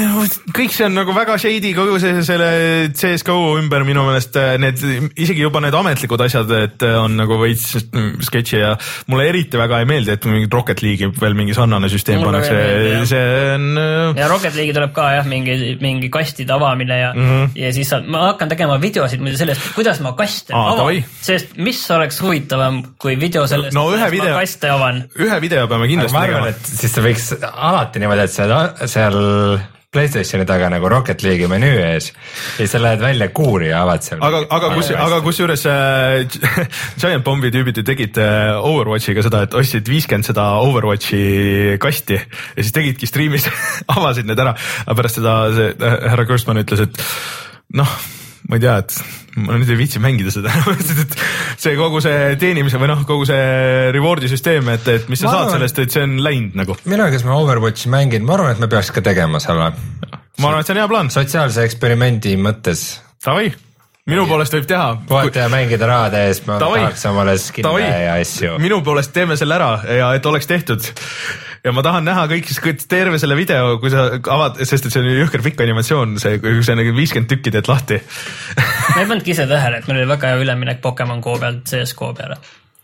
kõik see on nagu väga shady, kogu see selle C S G O ümber minu meelest need, isegi juba need ametlikud asjad, et on nagu veits sketši ja mulle eriti väga ei meeldi, et mingid Rocket League'i veel mingi sarnane süsteem pannakse, see on... Ja Rocket League'i tuleb ka jah, mingi, mingi kastide avamine ja, mm-hmm. ja siis ma hakkan tegema videosid sellest, kuidas ma kaste Aa, avan, sest mis oleks huvitavam kui video sellest, no, ühe video, ma kaste avan. Ühe video peame kindlasti tegema. Ma arvan, et siis see võiks alati niimoodi, et seal, seal PlayStationi taga nagu Rocket League'i menüü ees ja sa lähed välja kuuri ja avad seal. Aga, aga, kus, aga kus juures äh, Giant Bombi tüübid tegid äh, Overwatchiga seda, et ostsid viiskümmend seda Overwatchi kasti ja siis tegidki streamis, avasid need ära, aga pärast seda see, äh, härra Kirstman ütles, et noh, ma ei tea, et ma nüüd ei viitsi mängida seda, et see kogu see teenimise või noh, kogu see reward'i süsteem, et, et mis sa ma saad arvan, sellest, et see on läinud nagu. Mina, kes ma Overwatchi mängin, ma arvan, et me peaks ka tegema selle. Ma arvan, et see on hea plaan. Sotsiaalse eksperimendi mõttes. Tavai, minu poolest võib teha. Puhata ja mängida rahade eest, ma Tavai. tahaks omale skinne ja asju. Minu poolest teeme selle ära ja et oleks tehtud. Ja ma tahan näha kõik siis terve selle video, kui sa avad, sest et see on jõhker pikk animatsioon, see, kui see on viiskümmend tükki teed lahti. Ma ei pannudki ise tähele, et meil oli väga hea üleminek Pokemon Go pealt C S G O peale.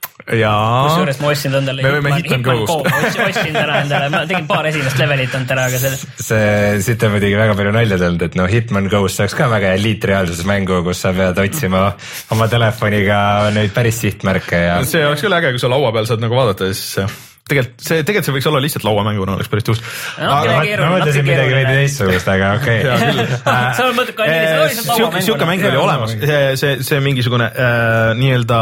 Jaa. Kusjuures ma ostsin endale me võime Hitman Go'st. Ostsin täna endale, ma tegin paar esimest levelit on täna, aga selle. See, siit on muidugi väga palju nalja tulnud, et no Hitman Go'st saaks ka väga eliitreaalsuses mängu, kus sa pead otsima oma telefoniga neid päris sihtmärke ja. See oleks küll äge, kui sa laua peal saad nagu vaadata, siis tegelikult see, tegelikult see võiks olla lihtsalt lauamänguna, oleks päris tuus. No, aga ma mõtlesin midagi veidi teistsugust, aga okei. Sa mõtled ka inimesed, lauamänguna. Siuke mäng oli olemas, see, see, see mingisugune äh, nii-öelda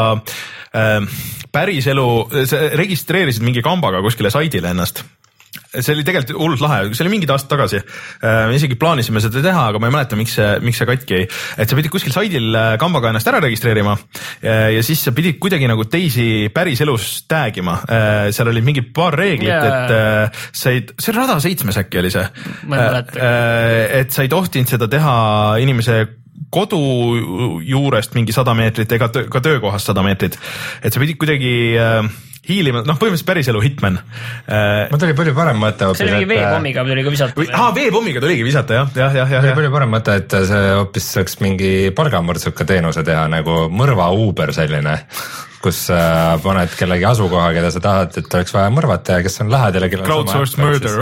äh, päriselu, sa registreerisid mingi kambaga kuskile saidile ennast. See oli tegelikult hullult lahe, see oli mingid aastad tagasi. Me isegi plaanisime seda teha, aga ma ei mäleta, miks see, miks see katki ei. Et sa pidid kuskil saidil kambaga ennast ära registreerima ja siis sa pidid kuidagi nagu teisi päris elus tagima. Seal oli mingi paar reeglit, yeah. et said, see rada seitsmes äkki oli see. Et sa ei tohtinud seda teha inimese kodu juurest mingi sada meetrit ega töö, ka töökohast sada meetrit. Et sa pidid kuidagi hiilima, noh põhimõtteliselt päris elu Hitman. Ma tuli palju parem mõte. See oli mingi veepommiga tuli ka visata. Aa, veepommiga tuligi visata, jah, jah, jah. Tuli palju parem mõte, et see hoopis saaks mingi palgamõrtsuka teenuse teha, nagu mõrva Uber selline, kus äh, paned kellegi asukoha, keda sa tahad, et oleks vaja mõrvata ja kes on lähedal ja kellel crowdsourced murder.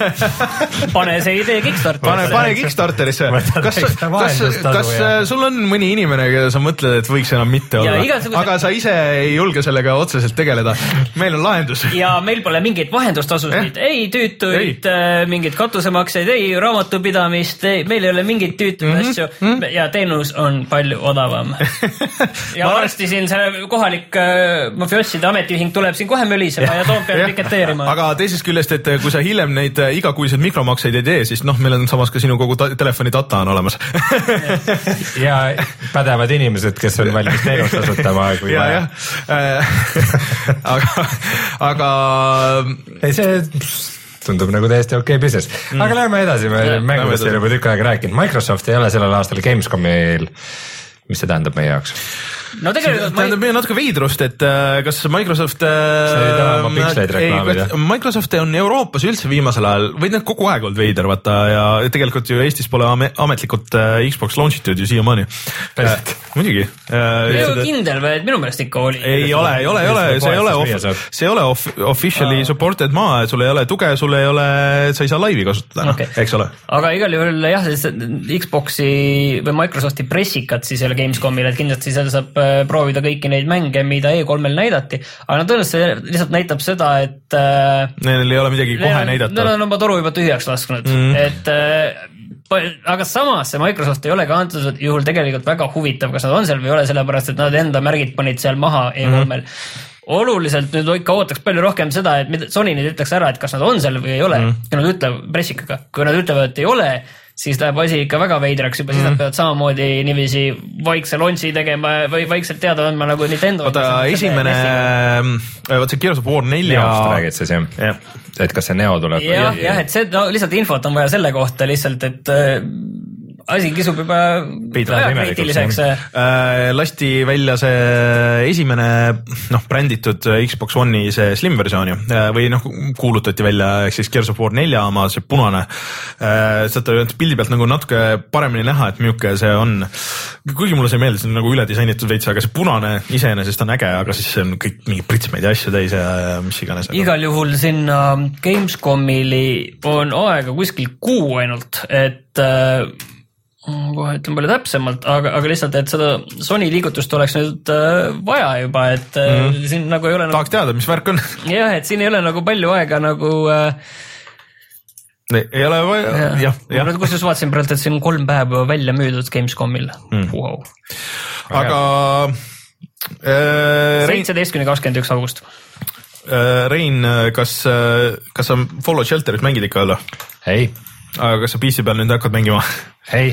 Pane see idee Kickstarterisse. Pane, pane Kickstarterisse. Kas, kas, kas sul on mõni inimene, keda sa mõtled, et võiks enam mitte olla, igasuguse... aga sa ise ei julge sellega otseselt tegeleda? Meil on lahendus. Ja meil pole mingeid vahendustasusid, eh? ei tüütuid, mingeid katusemakseid, ei raamatupidamist, ei, meil ei ole mingeid tüütuid mm -hmm. asju mm -hmm. ja teenus on palju odavam. Ja varsti siin see kohalik kohalik mafiosside ametiühing tuleb siin kohe mölisema ja, ja Toompeal piketeerima. Aga teisest küljest, et kui sa hiljem neid igakuiseid mikromakseid ei tee, siis noh, meil on samas ka sinu kogu ta- telefoni data on olemas. ja pädevad inimesed, kes on valmis teenust kasutama. ja, jah. aga, aga... ei, see... tundub nagu täiesti okei okay business. Mm. Aga lähme edasi, me yeah, mängudest ei ole juba tükk aega rääkinud. Microsoft ei ole sellel aastal Gamescomil. Mis see tähendab meie jaoks? No tegelikult see tähendab meie natuke veidrust, et kas Microsoft ei, Microsoft on Euroopas üldse viimasel ajal, või need kogu aeg olnud veider, vaata, ja tegelikult ju Eestis pole ametlikult Xbox launchitud ju siiamaani. Äh, muidugi. Ei ole kindel või, et minu meelest ikka oli. Ei ole, ei ole, ei ole, see ei ole, off, see ei ole off, officially supported maa, et sul ei ole tuge, sul ei ole, sa ei saa laivi kasutada, okay. Eks ole. Aga igal juhul jah, Xboxi või Microsofti pressikat siis ei ole Gamescomil, et kindlasti seal saab proovida kõiki neid mänge, mida E kolmel näidati, aga no tõenäoliselt lihtsalt näitab seda, et neil ei ole midagi kohe näidata. Neil on oma toru juba tühjaks lasknud, mm. et aga samas see Microsoft ei ole ka antud juhul tegelikult väga huvitav, kas nad on seal või ei ole, sellepärast et nad enda märgid panid seal maha E kolmel. Mm. Oluliselt nüüd ikka ootaks palju rohkem seda, et Sony nüüd ütleks ära, et kas nad on seal või ei ole, mm. kui nad ütlevad pressikaga, kui nad ütlevad, et ei ole, siis läheb asi ikka väga veidraks juba, siis mm. nad peavad samamoodi niiviisi vaikse launchi tegema või vaikselt teada andma nagu Nintendo. Oota, esimene, võt see Gears of War nelja. Neost räägid siis jah? Yeah. Et kas see Neo tuleb? jah, ja, jah, et see, no lihtsalt infot on vaja selle kohta lihtsalt, et asi kisub juba väga kriitiliseks. Äh, lasti välja see esimene noh, bränditud Xbox One'i see slim versioon või noh, kuulutati välja ehk siis Gears of War nelja oma see punane. Äh, seda pildi pealt nagu natuke paremini näha, et milline see on. Kuigi mulle see meeldis, see on nagu üle disainitud veits, aga see punane iseenesest on äge, aga siis see on kõik mingi pritsmeid ja asju täis ja mis iganes. Igal juhul sinna Gamescomili on aega kuskil kuu ainult, et kohe ütlen palju täpsemalt, aga, aga lihtsalt, et seda Sony liigutust oleks nüüd äh, vaja juba, et äh, mm. siin nagu ei ole tahaks nagu... teada, mis värk on. jah, et siin ei ole nagu palju aega nagu äh... ei, ei ole vaja, jah, jah. Ja. Ma kusjuures vaatasin praegu, et siin on kolm päeva välja müüdud Gamescomil. Mm. Wow. Aga seitseteist kuni kakskümmend üks august. Rein, kas, kas sa Fallout Shelterit mängid ikka olla? Ei. Aga kas sa P C peal nüüd hakkad mängima? Ei.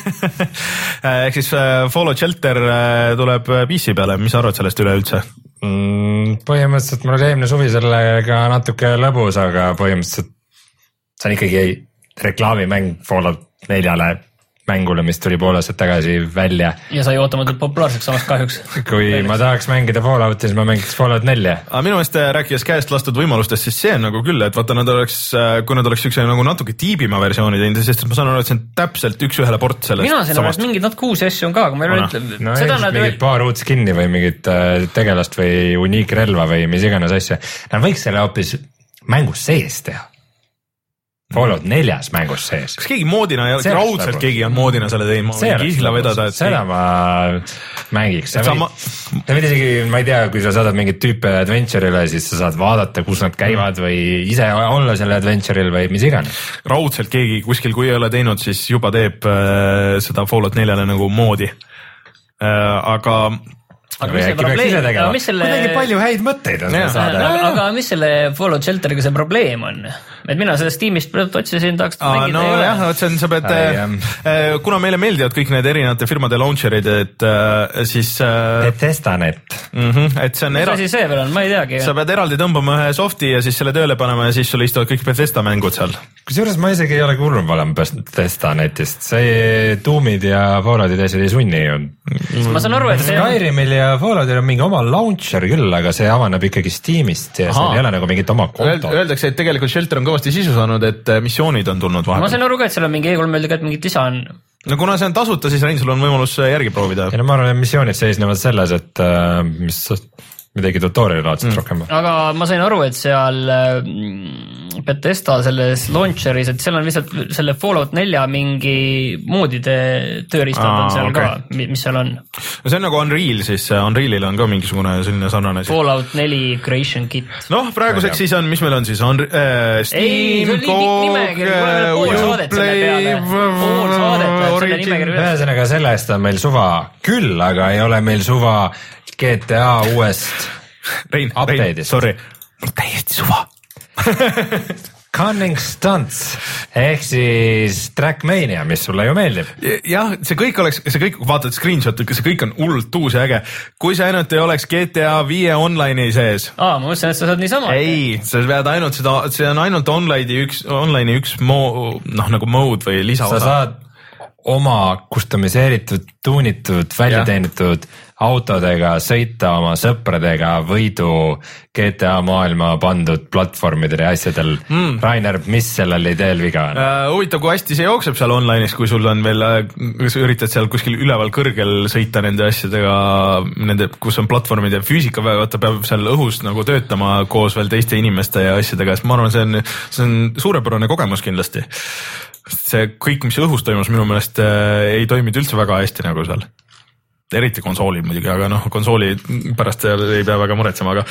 Ehk siis Fallout Shelter tuleb P C peale, mis sa arvad sellest üleüldse? Mm, põhimõtteliselt mul oli eelmine suvi sellega natuke lõbus, aga põhimõtteliselt see on ikkagi reklaamimäng Fallout neljale mängule, mis tuli pool aastat tagasi välja. Ja sai ootamatult populaarseks samas kahjuks. Kui Näiteks. Ma tahaks mängida Fallouti, siis ma mängiks Fallout nelja. Aga minu meelest rääkides käest lastud võimalustest, siis see on nagu küll, et vaata nad oleks, kui nad oleks üks nagu natuke tiibima versiooni teinud, sest ma saan aru, et see on täpselt üks ühele port sellest. Mina siin arvan, et mingid natuke uusi asju on ka, aga ma ei ole ütle. No ei, nad... mingid paar uut skinni või mingit tegelast või uniikrelva või mis iganes asja. Nad võiks selle hoopis mängus sees teha. Fallout neljas mängus sees. Kas keegi moodina ja raudselt keegi on moodina selle tein, ma võin kihla vedada, et seda ma mängiks. Sa võid, sa võid isegi, ma ei tea, kui sa saadad mingit tüüpe adventure'ile, siis sa saad vaadata, kus nad käivad või ise olla selle adventure'il või mis iganes. Raudselt keegi kuskil, kui ei ole teinud, siis juba teeb äh, seda Fallout neljale nagu moodi. Äh, aga aga mis see probleem, mis selle... Kuidagi palju häid mõtteid on saada. Aga mis selle Fallout Shelteriga see probleem on? Et mina sellest tiimist otsisin, tahaks Aa, mängida no, ei ole. No jah, see on, sa pead, äh, kuna meile meeldivad kõik need erinevate firmade launcherid, et äh, siis... Äh, Bethesda.net. Mm-hmm, et see on... Mis era... asi see veel on, ma ei teagi. Sa pead eraldi tõmbama ühe softi ja siis selle tööle panema ja siis sul istuvad kõik Bethesda mängud seal. Kusjuures ma isegi ei ole kuulnud valem Bethesda.netist. See Doomid ja Falloutid asjad ei sunni ju. Ma saan aru, et see... Skyrimil ja Falloutil on mingi oma launcher küll, aga see avaneb ikkagi Steamist ja Aha. See ei ole nagu mingit oma konto. Öeldakse, et tegelikult Shelter on kõvasti sisu saanud, et missioonid on tulnud vahepeal. Ma sain aru ka, et seal on mingi E kolm öeldega, et mingit lisa on. No kuna see on tasuta, siis Rein, sul on võimalus järgi proovida. Ja no ma arvan, et missioonid seisnevad selles, et uh, mis midagi tutorial laadselt mm. rohkem. Aga ma sain aru, et seal Bethesda selles launcheris, et seal on lihtsalt selle Fallout nelja mingi moodide tööriistad Aa, on seal okay. ka, mis seal on. No see on nagu Unreal, siis Unrealil on ka mingisugune selline sarnane. Fallout neli Creation Kit. Noh, praeguseks siis on, mis meil on siis? On, äh, Steam, Coog, Uplay, Ühesõnaga selle eest on meil suva küll, aga ei ole meil suva G T A uuest Rein, Rein, sorry, mul täiesti suva Cunning Stunts ehk siis Trackmania, mis sulle ju meeldib. jah, see kõik oleks, see kõik, vaatad screenshot'i, see kõik on hullult uus ja äge. Kui see ainult ei oleks G T A viie online'i sees. Aa, ma mõtlesin, et sa saad niisama. Ei, sa pead ainult seda, see on ainult online'i üks, online'i üks mo-, noh nagu mode või lisaosa. Sa saad oma customiseeritud, tuunitud, välja teenitud autodega sõita oma sõpradega võidu G T A maailma pandud platvormidel ja asjadel mm.. Rainer, mis sellel ideel viga on? Uh, huvitav, kui hästi see jookseb seal online'is, kui sul on veel, kui sa üritad seal kuskil üleval kõrgel sõita nende asjadega, nende, kus on platvormid ja füüsika, vaata peab seal õhus nagu töötama koos veel teiste inimeste ja asjadega, sest ma arvan, see on, see on suurepärane kogemus kindlasti. See kõik, mis õhus toimus, minu meelest äh, ei toiminud üldse väga hästi nagu seal. Eriti konsoolid muidugi, aga noh, konsooli pärast ei pea väga muretsema, aga,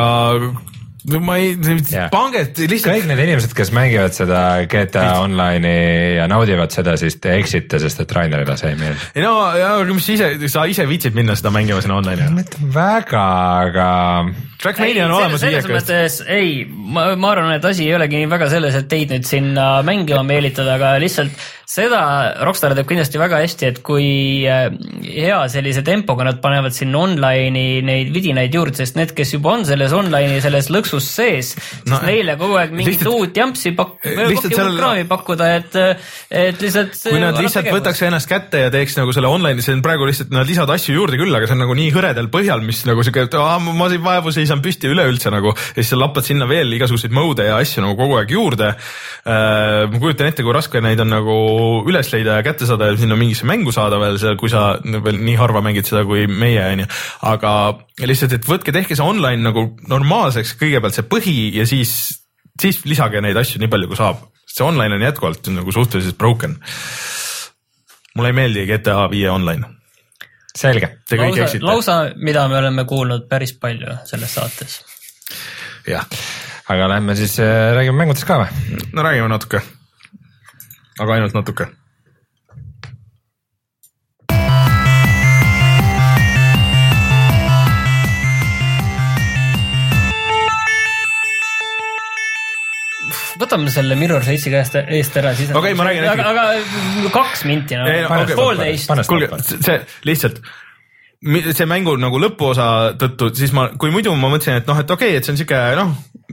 aga ma ei, yeah. Panget lihtsalt. Kõik need inimesed, kes mängivad seda G T A online'i ja naudivad seda, siis te eksite, sest et Rainerile see ei meeldi. ei no, ja mis ise, sa ise viitsid minna seda mängima sinna online'i? Mitte väga, aga... Trackmania on olemas viiekast. Ei, ma, ma arvan, et asi ei olegi nii väga selles, et teid nüüd sinna mängima meelitada, aga lihtsalt seda Rockstar teeb kindlasti väga hästi, et kui hea sellise tempoga nad panevad sinna online'i neid vidinaid juurde, sest need, kes juba on selles online'i selles lõksus sees, no, siis neile kogu aeg mingit lihtsalt, uut jampsi pak- seal... kraami pakkuda, et, et lihtsalt kui nad lihtsalt tegevus. Võtaks ennast kätte ja teeks nagu selle online'i, see on praegu lihtsalt, nad lisavad asju juurde küll, aga see on nagu nii hõredal põhjal, mis nagu siuke, et ah, ma siin vaevu seisan püsti üleüldse nagu, ja siis sa lappad sinna veel igasuguseid mode ja asju nagu kogu aeg juurde. Ma kujutan ette, kui raske neid on nagu üles leida ja kätte saada ja sinna mingisse mängu saada veel, kui sa veel nii harva mängid seda kui meie, on ju. Aga lihtsalt, et võtke, tehke see online nagu normaalseks, kõigepealt see põhi ja siis, siis lisage neid asju nii palju kui saab. See online on jätkuvalt nagu suhteliselt broken. Mulle ei meeldi G T A viie online. Selge. Lausa, lausa, mida me oleme kuulnud päris palju selles saates. Jah. Aga lähme siis äh, räägime mängudest ka või? No räägime natuke. Aga ainult natuke. Võtame selle Mirror's Edge'i käest eest ära. Okei, okay, ma räägin. Aga, aga kaks minti. No. Ei, no, okay, poolteist. Kuulge, see lihtsalt, see mängu nagu lõpuosa tõttu, siis ma, kui muidu ma mõtlesin, et noh, et okei, okay, et see on siuke, noh,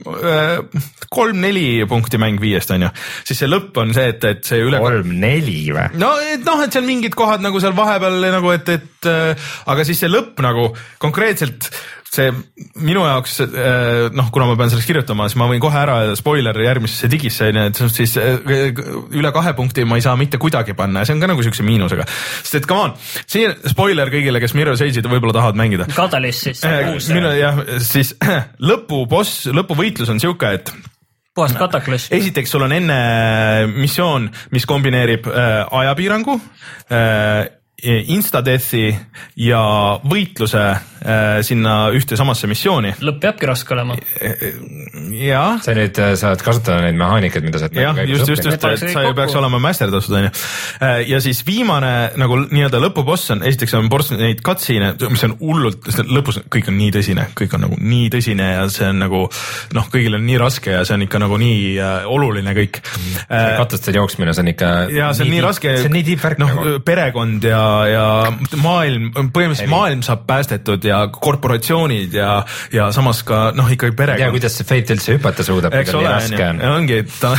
kolm-neli punkti mäng viiest on ju, siis see lõpp on see, et, et see üle kolm-neli või? No, et noh, et seal mingid kohad nagu seal vahepeal nagu, et, et aga siis see lõpp nagu konkreetselt see minu jaoks, noh, kuna ma pean sellest kirjutama, siis ma võin kohe ära spoiler järgmisesse digisse, et siis üle kahe punkti ma ei saa mitte kuidagi panna ja see on ka nagu siukse miinusega. Sest et come on, siin spoiler kõigile, kes Mirror's Edge'id võib-olla tahavad mängida. Catalyst siis. Minu, jah, siis lõpuboss, lõpuvõitlus on siuke, et puhast kataklüsm. Esiteks sul on enne missioon, mis kombineerib äh, ajapiirangu, äh, instadeathi ja võitluse äh, sinna ühte samasse missiooni. Lõpp peabki raske olema. Jaa. Sa nüüd saad kasutada neid mehaanikud, mida sa jah, just, just, just, et sa ju peaks olema masterdatud, on ju. Ja siis viimane nagu nii-öelda lõpuboss on, esiteks on ports neid cutscene, mis on hullult, lõpus kõik on nii tõsine, kõik on nagu nii tõsine ja see on nagu, noh, kõigil on nii raske ja see on ikka nagu nii äh, oluline kõik. See katustel jooksmine, see on ikka ja see on nii, nii raske, see on nii tiip värk noh, nagu. Perekond ja ja maailm, põhimõtteliselt maailm saab päästetud ja korporatsioonid ja, ja samas ka noh, ikkagi perekond. Ja kuidas see Fate üldse hüpata suudab, eks ole, on. ongi, et ta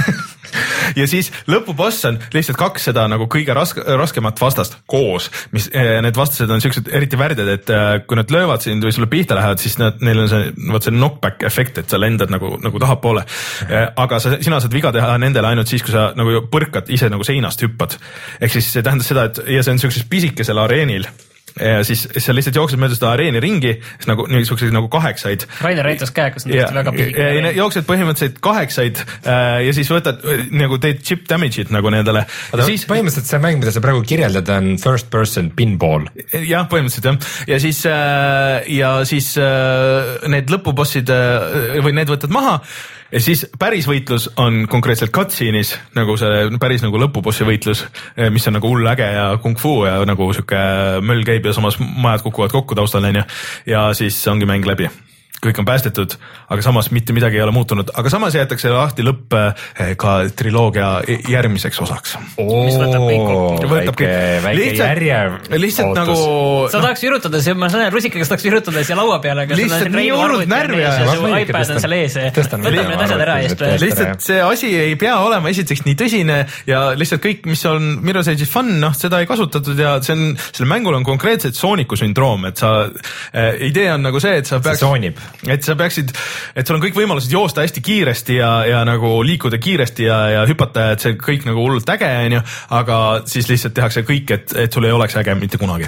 ja siis lõpuboss on lihtsalt kaks seda nagu kõige raske, raskemat vastast koos, mis need vastased on siuksed eriti värdjad, et kui nad löövad sind või sulle pihta lähevad, siis nad, neil on see, võt see knockback efekt, et sa lendad nagu, nagu tahapoole. Aga sa, sina saad viga teha nendele ainult siis, kui sa nagu põrkad ise nagu seinast hüppad. Ehk siis see tähendab seda, et ja see on siukses pisikesel areenil. Ja siis sa lihtsalt jooksed mööda seda areeni ringi, nagu niisugused nagu kaheksaid. Rainer näitas käekas on tõesti väga pisik. Jooksed põhimõtteliselt kaheksaid ja siis võtad nagu teed chip damage'id nagu nendele. Siis, põhimõtteliselt see mäng, mida sa praegu kirjeldad, on first person pinball. jah, põhimõtteliselt jah. Ja siis, ja siis need lõpubossid või need võtad maha ja siis päris võitlus on konkreetselt cutscene'is nagu see päris nagu lõpubossi võitlus, mis on nagu hull äge ja kung fu ja nagu siuke möll käib ja samas majad kukuvad kokku taustal onju ja siis ongi mäng läbi. Kõik on päästetud, aga samas mitte midagi ei ole muutunud, aga samas jäetakse lahti lõpp ka triloogia järgmiseks osaks. Oo, mis võtab kõik kokku. Väike, väike järje. Lihtsalt ootus. Nagu... Sa tahaks ürutades, ma sanan rusikaga tahaks ürutades ja laua peale, aga lihtsalt nii hullud närvi ja iPad on seal ees. Võtame need asjad ära eest. Lihtsalt see asi ei pea olema esiteks nii tõsine ja lihtsalt kõik, mis on Mirror's Edge'is fun, noh, seda ei kasutatud ja see on, selle mängul on konkreetselt Sooniku sündroom, et sa, idee on nagu see, et sa peaks... et sa peaksid, et sul on kõik võimalused joosta hästi kiiresti ja, ja nagu liikuda kiiresti ja, ja hüpata, et see kõik nagu hullult äge on ju, aga siis lihtsalt tehakse kõik, et, et sul ei oleks äge mitte kunagi.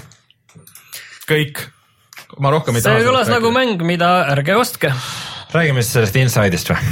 Kõik. Ma rohkem ei taha. See kõlas nagu mäng, mida ärge ostke. Räägime siis sellest Inside'ist või?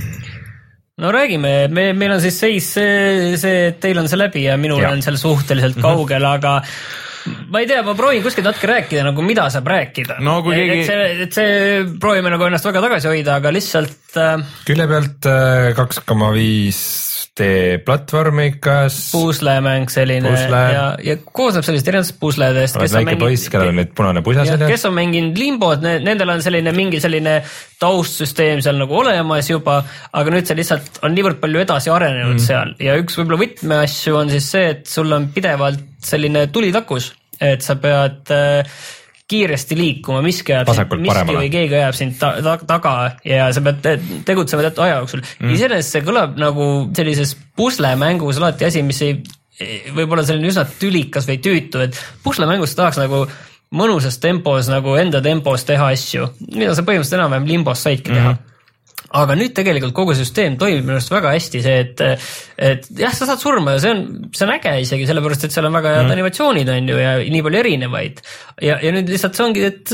No räägime, me, meil on siis seis see, see, et teil on see läbi ja minul ja. on seal suhteliselt kaugel, aga ma ei tea, ma proovin kuskilt natuke rääkida, nagu mida saab rääkida. No, kui keegi... et, see, et see proovime nagu ennast väga tagasi hoida, aga lihtsalt... Külje pealt kaks koma viis D platvormikas. Puuslemäng selline pusle. ja, ja koosneb sellist erinevatest pusledest. Oled väike mängin... poiss, kellel on nüüd punane pusa selja. Kes on mänginud Limbot, nendel on selline mingi selline taustsüsteem seal nagu olemas juba, aga nüüd see lihtsalt on niivõrd palju edasi arenenud mm. seal ja üks võib-olla võtmeasju on siis see, et sul on pidevalt selline tulitakus, et sa pead äh, kiiresti liikuma, miski, sind, miski või keegi ajab sind ta, ta, taga ja sa pead tegutsema teatud aja jooksul. Mm. Iseenesest see kõlab nagu sellises puslemängus alati asi, mis ei, võib-olla selline üsna tülikas või tüütu, et puslemängus tahaks nagu mõnusas tempos, nagu enda tempos teha asju, mida sa põhimõtteliselt enam-vähem Limbos saidki teha. Mm. Aga nüüd tegelikult kogu süsteem toimib minu arust väga hästi see, et, et jah, sa saad surma ja see on, see on äge isegi, sellepärast, et seal on väga head mm. animatsioonid on ju ja nii palju erinevaid. Ja, ja nüüd lihtsalt see ongi, et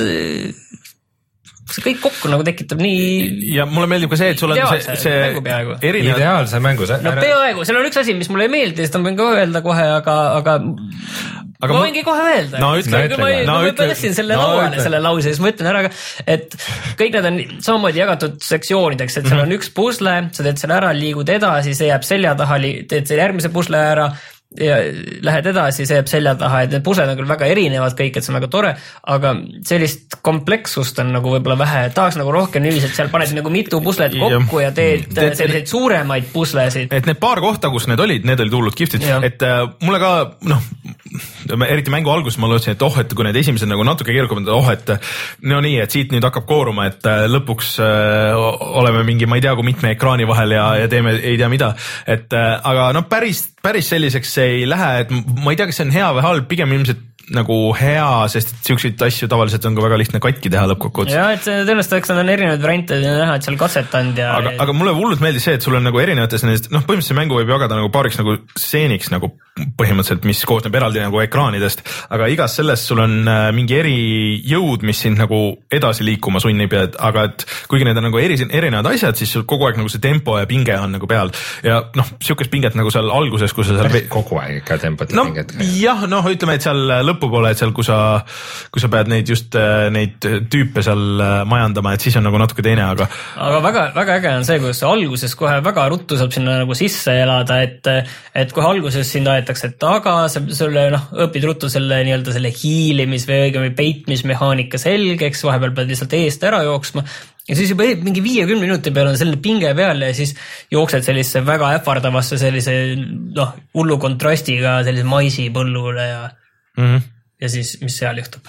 see kõik kokku nagu tekitab nii... Ja mulle meeldib ka see, et sul on see, see erinev... ideaalse mängu. No peaaegu, seal on üks asi, mis mulle ei meeldi, sest ma võin ka öelda kohe, aga... aga... Aga ma võingi kohe öelda. No ütle, ütle. Ma, no, ma tõstin selle no, lauale, selle lause, siis ma ütlen ära, et kõik need on samamoodi jagatud sektsioonideks, et seal on üks pusle, sa teed selle ära, liigud edasi, see jääb selja taha, teed selle järgmise pusle ära ja lähed edasi, see jääb selja taha, et need pusled on küll väga erinevad kõik, et see on väga tore, aga sellist komplekssust on nagu võib-olla vähe, tahaks nagu rohkem niiviselt, seal paned nagu mitu puslet kokku ja teed Teet, selliseid suuremaid puslesid. Et need paar kohta, kus need olid, need olid hullud kihvtid, et äh, mulle ka, noh, eriti mängu alguses ma lootsin, et oh, et kui need esimesed nagu natuke keerukamad, oh, et no nii, et siit nüüd hakkab kooruma, et lõpuks äh, oleme mingi, ma ei tea, kui mitme ekraani vahel ja, ja teeme ei tea mida, et äh, aga no päris, päris selliseks see ei lähe, et ma ei tea, kas see on hea või halb, pigem ilmselt nagu hea, sest et siukseid asju tavaliselt on ka väga lihtne katki teha lõppkokkuvõttes. Ja, et tõenäoliselt, eks nad on erinevad variante ja näha, et seal katsetanud ja... Aga, aga mulle hullult meeldis see, et sul on nagu erinevates nendest, noh, põhimõtteliselt mängu võib jagada nagu paariks nagu stseeniks nagu põhimõtteliselt, mis koosneb eraldi nagu ekraanidest, aga igas selles sul on mingi erijõud, mis sind nagu edasi liikuma sunnib, aga et kuigi need on nagu eri, erinevad asjad, siis sul kogu aeg nagu see tempo ja pinge on nagu peal ja noh, siukest pinget nagu seal alguses, kus sa seal... Kogu aeg ikka tempot ja no, pinget. Jah, noh, ütleme, et seal lõpupoole, et seal, kui sa, kui sa pead neid just neid tüüpe seal majandama, et siis on nagu natuke teine, aga... Aga väga, väga äge on see, kus alguses kohe väga ruttu saab sinna nagu sisse elada, et, et kohe alguses sind aetakse taga, sa sulle, noh, õpid ruttu selle nii-öelda selle hiilimis või õigemi peitmismehaanika selgeks, vahepeal pead lihtsalt eest ära jooksma ja siis juba mingi viiekümne minuti peal on selline pinge peal ja siis jooksed sellise väga äpardavasse sellise, noh, hullu kontrastiga sellise maisipõllule ja mm-hmm. ja siis, mis seal juhtub?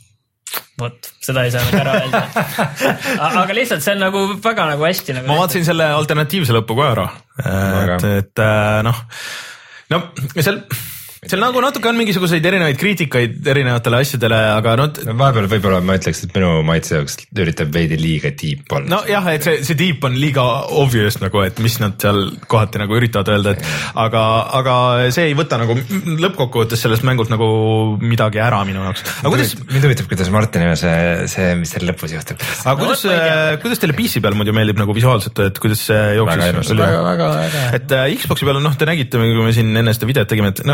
Vot, seda ei saa nagu ära öelda. Aga lihtsalt see on nagu väga nagu hästi nagu... Ma vaatasin selle alternatiivse lõpu ka ära, et, et noh, no seal... seal nagu natuke on mingisuguseid erinevaid kriitikaid erinevatele asjadele, aga no... Vahepeal võib-olla ma ütleks, et minu maitse jaoks üritab veidi liiga deep olla. No jah, et see, see deep on liiga obvious nagu, et mis nad seal kohati nagu üritavad öelda, et aga, aga see ei võta nagu lõppkokkuvõttes sellest mängult nagu midagi ära minu jaoks. Aga kuidas... Mind üritab, kuidas Martinile see, see, mis seal lõpus juhtub. Aga kuidas, kuidas teile P C peal muidu meeldib nagu visuaalselt, et kuidas see jooksis? Väga, väga, väga. Et Xboxi peal on, noh, te nägite, kui me siin enne seda videot tegime, et noh,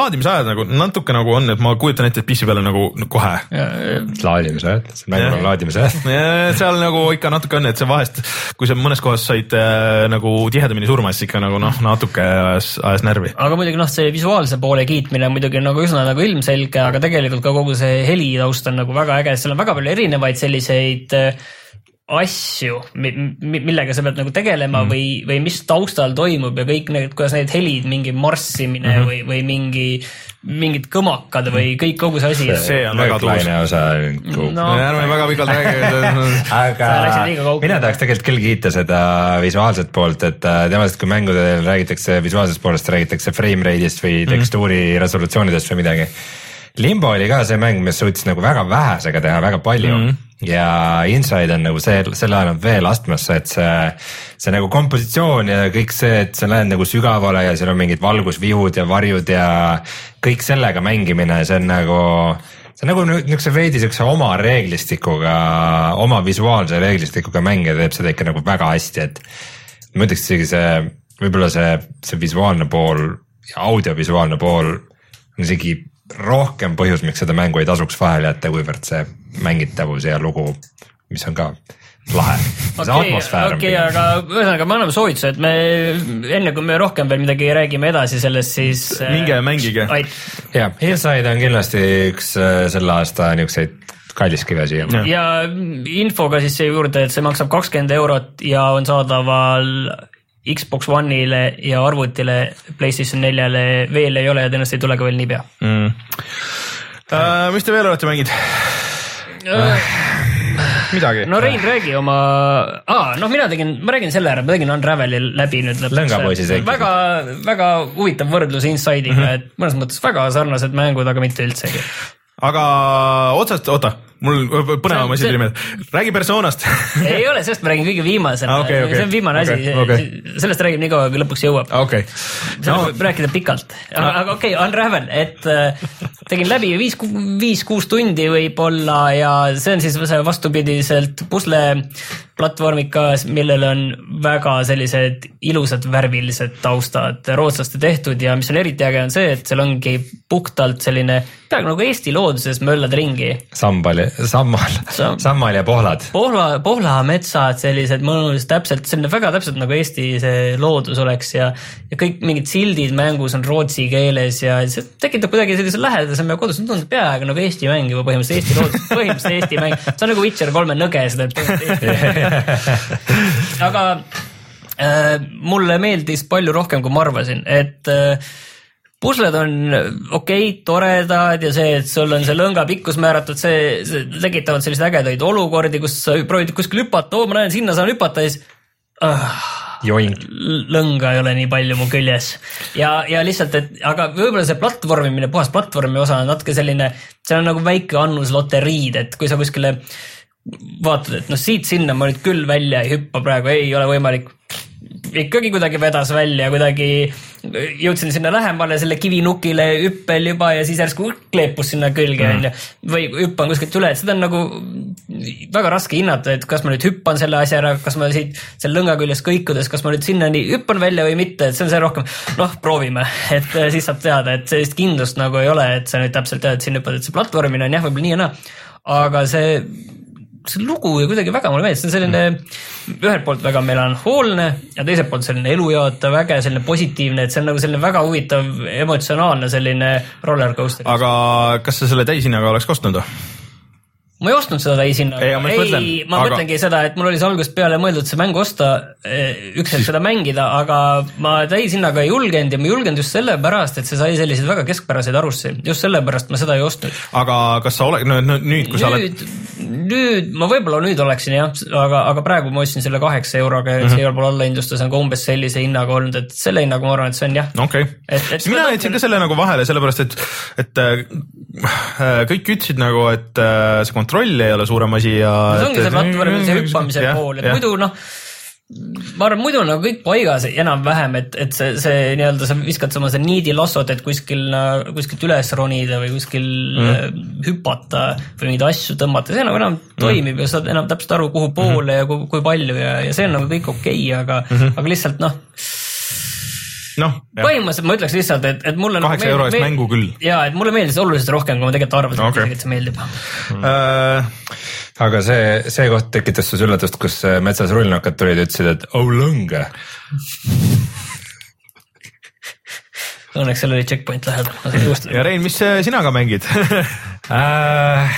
laadimisajad nagu natuke nagu on, et ma kujutan ette, et P C peale nagu kohe. Laadimisajad, see mängul on laadimisajad. Seal nagu ikka natuke on, et see vahest, kui sa mõnes kohas said äh, nagu tihedamini surma, siis ikka nagu noh, natuke ajas, ajas närvi. Aga muidugi noh, see visuaalse poole kiitmine muidugi nagu üsna nagu ilmselge, aga tegelikult ka kogu see heli taust on nagu väga äge, seal on väga palju erinevaid selliseid asju, millega sa pead nagu tegelema mm. või, või mis taustal toimub ja kõik need, kuidas need helid, mingi marssimine mm -hmm. või, või mingi, mingid kõmakad või kõik kogu see asi. See on väga tuus. No, ärme väga pikalt räägi. Aga mina tahaks tegelikult küll kiita seda visuaalset poolt, et temast, kui mängudel räägitakse visuaalsest poolest, räägitakse frame rate'ist või tekstuuri mm. resolutsioonidest või midagi. Limbo oli ka see mäng, mis suutis nagu väga vähesega teha väga palju mm -hmm. ja Inside on nagu see, selle ajal on veel astmasse, et see, see nagu kompositsioon ja kõik see, et sa lähed nagu sügavale ja seal on mingid valgusvihud ja varjud ja kõik sellega mängimine, see on nagu, see on nagu niisuguse veidi niisuguse oma reeglistikuga, oma visuaalse reeglistikuga mäng ja teeb seda ikka nagu väga hästi, et ma ütleks isegi see, võib-olla see, see visuaalne pool ja audiovisuaalne pool on isegi rohkem põhjus, miks seda mängu ei tasuks vahele jätta, kuivõrd see mängitavus ja lugu, mis on ka lahe. Okei, okay, aga ühesõnaga me anname soovituse, et me enne kui me rohkem veel midagi räägime edasi sellest, siis minge mängige. Ja, Inside on kindlasti üks selle aasta niisuguseid kalliskivi asi. Ja. ja infoga siis see juurde, et see maksab kakskümmend eurot ja on saadaval Xbox One'ile ja arvutile, PlayStation neljale veel ei ole ja tõenäoliselt ei tule ka veel nii pea. Mm. Uh, mis te veel olete mängid? Uh, midagi. No Rein, räägi oma... Ah, noh, mina tegin, ma räägin selle ära, ma tegin Unraveli läbi nüüd lõpuks. Lõngapoisi see. Väga, väga huvitav võrdlus Inside'iga, mm -hmm. et mõnes mõttes väga sarnased mängud, aga mitte üldsegi. Aga otsast, oota, mul põnevam asi tuli meelde. Räägi Personast. Ei ole, sellest ma räägin kõige viimasena. Okay, okay. See on viimane okay, asi. Okay. Sellest räägib nii kaua, kui lõpuks jõuab. Okay. No. Rääkida pikalt. Aga okei, okay, Unravel, et tegin läbi viis, viis, kuus tundi võib-olla ja see on siis vastupidiselt pusle platvormikas, millel on väga sellised ilusad värvilised taustad, rootslaste tehtud ja mis on eriti äge on see, et seal ongi puhtalt selline, peaaegu nagu Eesti looduses möllad ringi. Sambal, sammal, Sam. sammal ja pohlad. Pohla, pohlametsad, sellised mõnus, täpselt, selline väga täpselt nagu Eesti see loodus oleks ja, ja kõik mingid sildid mängus on rootsi keeles ja see tekitab kuidagi sellise lähedase meie kodus, tundub peaaegu nagu Eesti mäng juba põhimõtteliselt Eesti loodus, põhimõtteliselt Eesti mäng. See on nagu Witcher kolme nõge seda, et aga äh, mulle meeldis palju rohkem, kui ma arvasin, et äh, pusled on okei, okay, toredad ja see, et sul on see lõnga pikkus määratud, see, see tekitavad selliseid ägedaid olukordi, kus sa proovid kuskil hüpata, oo, ma näen, sinna saan hüpata ja siis uh, lõnga ei ole nii palju mu küljes. Ja, ja lihtsalt, et aga võib-olla see platvormimine, puhas platvormi osa on natuke selline, see on nagu väike annus loteriid, et kui sa kuskile vaatad, et noh, siit sinna ma nüüd küll välja ei hüppa praegu, ei ole võimalik. Ikkagi kuidagi vedas välja, kuidagi jõudsin sinna lähemale selle kivinukile hüppel juba ja siis järsku kleepus sinna külge mm. või hüppan kuskilt üle, et seda on nagu väga raske hinnata, et kas ma nüüd hüppan selle asja ära, kas ma siit selle lõnga küljes kõikudes, kas ma nüüd sinnani hüppan välja või mitte, et see on see rohkem, noh, proovime, et siis saab teada, et sellist kindlust nagu ei ole, et sa nüüd täpselt tead, et siin hüppad, et see platvormine on jah, võib-olla nii ja naa, aga see see lugu ja kuidagi väga mulle meeldis, see on selline mm. ühelt poolt väga melanhoolne ja teiselt poolt selline elujaatav, väge, selline positiivne, et see on nagu selline väga huvitav, emotsionaalne selline rollercoaster. Aga kas sa selle täishinnaga oleks kostnud? Ma ei ostnud seda täishinnaga. Ei, ma, ei, mõtlen, ma aga... mõtlengi seda, et mul oli see algusest peale mõeldud see mängu osta, üks hetk seda mängida, aga ma täishinnaga ei julgenud ja ma julgenud just sellepärast, et see sai selliseid väga keskpäraseid arussi. Just sellepärast ma seda ei ostnud. Aga kas sa ole... No, no, nüüd, kui nüüd, sa oled... Nüüd, ma võib-olla nüüd oleksin jah, aga, aga praegu ma ostsin selle kaheksa euroga ja mm -hmm. see igal pool allahindlustus on ka umbes sellise hinnaga olnud, et selle hinnaga ma arvan, et see on jah. Okei. Okay. Mina jätsin ka selle nagu vahele, sellepärast et, et äh, kõik ütlesid nagu, et äh, see kontroll ei ole suurem asi ja... See ongi see platvormi, see hüppamise ja, pool, et ja. muidu noh, ma arvan, muidu on nagu kõik paigas enam-vähem, et, et see, see nii-öelda sa viskad sama see niidi lassot, et kuskil, kuskilt üles ronida või kuskil mm. hüpata või mingeid asju tõmmata, see enam, enam toimib mm. ja saad enam täpselt aru, kuhu poole mm. ja kui, kui palju ja, ja see on nagu kõik okei, aga, mm -hmm. aga lihtsalt noh, noh, põhimõtteliselt ma ütleks lihtsalt, et, et mulle kaheksa euro eest mängu küll. Jaa, et mulle meeldis oluliselt rohkem, kui ma tegelikult arvasin, okay. et see meeldib. Mm. Uh, aga see, see koht tekitas sus üllatust, kus metsas rullnokad tulid ja ütlesid, et oh lõnge. Õnneks seal oli checkpoint lähedal. Ja Rein, mis sina ka mängid? uh,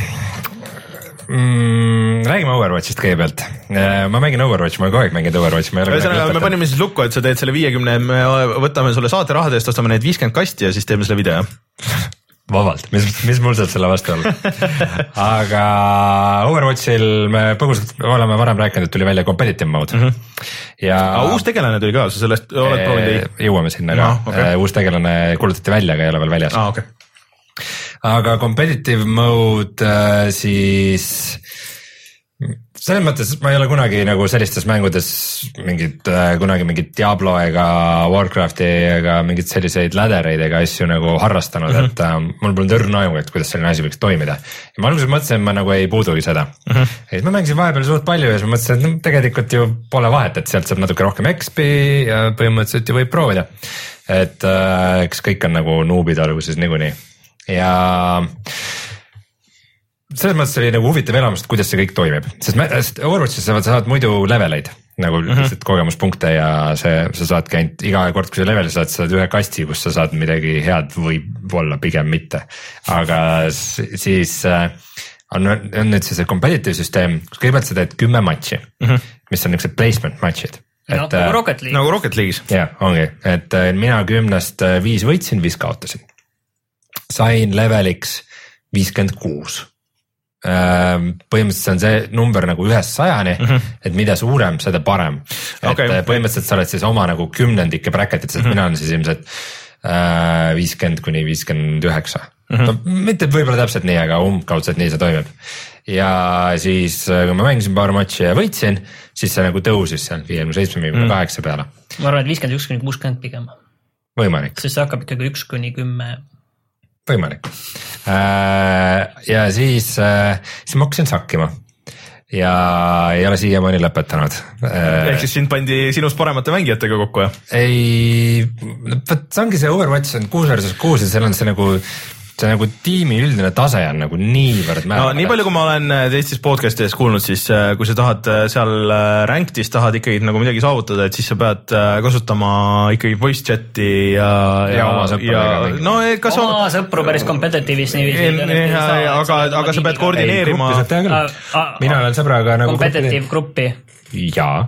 mm, räägime Overwatchist kõigepealt. Ma mängin Overwatch, ma kogu aeg mängin Overwatch. Me panime siis lukku, et sa teed selle viiekümne, me võtame sulle saate rahade eest, ostame need viiskümmend kasti ja siis teeme selle video. Vabalt, mis, mis mul saab selle vastu olla. Aga Overwatchil me põgusalt oleme varem rääkinud, et tuli välja competitive mode. Mm -hmm. ja aga uus tegelane tuli ka, sa sellest oled proovinud? Jõuame sinna ka. No, okay. Uus tegelane kuulutati välja, aga ei ole veel väljas. Ah, okay. Aga competitive mode siis selles mõttes ma ei ole kunagi nagu sellistes mängudes mingid äh, kunagi mingit Diablo ega Warcrafti ega mingit selliseid lädereid ega asju nagu harrastanud, mm -hmm. et äh, mul polnud õrna aimu, et kuidas selline asi võiks toimida. Ja ma alguses mõtlesin, et ma nagu ei puudugi seda. Mm -hmm. Ja siis ma mängisin vahepeal suht palju ja siis ma mõtlesin, et no, tegelikult ju pole vahet, et sealt saab natuke rohkem X P ja põhimõtteliselt ju võib proovida. Et äh, eks kõik on nagu noobid alguses niikuinii. Ja selles mõttes oli nagu huvitav elamust, kuidas see kõik toimib, sest, me, sest Overwatchis sa saad muidu leveleid nagu mm -hmm. kogemuspunkte ja see, sa saadki ainult iga kord, kui sa leveli saad, sa saad ühe kasti, kus sa saad midagi head võib-olla pigem mitte. Aga siis on, on nüüd see competitive süsteem, kus kõigepealt sa teed kümme matši, mm -hmm. mis on niisugused placement matšid. No, nagu Rocket League. Nagu Rocket League'is. Jah, ongi, et mina kümnest viis võitsin, viis kaotasin. Sain leveliks viiskümmend kuus. Põhimõtteliselt on see number nagu ühest sajani, mm -hmm. et mida suurem, seda parem. Okay. Et põhimõtteliselt sa oled siis oma nagu kümnendike bracketid, sest mm -hmm. mina olen siis ilmselt viiskümmend kuni viiskümmend üheksa. No mitte võib-olla täpselt nii, aga umbkaudselt nii see toimib. Ja siis, kui ma mängisin paar matši ja võitsin, siis see nagu tõusis seal viiekümne seitsme, viiekümne kaheksa peale. Ma arvan, et viiskümmend üks kuni kuuskümmend pigem. Võimalik. Sest see hakkab ikkagi üks kuni kümme. Võimalik. Ja siis, siis ma hakkasin sakkima ja ei ole siiamaani lõpetanud. Ehk siis sind pandi sinust paremate mängijatega kokku, jah? Ei, võt see ongi see Overwatch on kuus versus kuus ja seal on see nagu see nagu tiimi üldine tase on nagu niivõrd määrav. No nii palju, kui ma olen teistes podcast'ides kuulnud, siis kui sa tahad seal ranked'is tahad ikkagi nagu midagi saavutada, et siis sa pead kasutama ikkagi voice chat'i ja ja oma sõpru. No kas oma on... sõpru päris competitive'is niiviisi. Aga, aga sa pead koordineerima. Mina olen sõbraga nagu competitive gruppi. Jaa.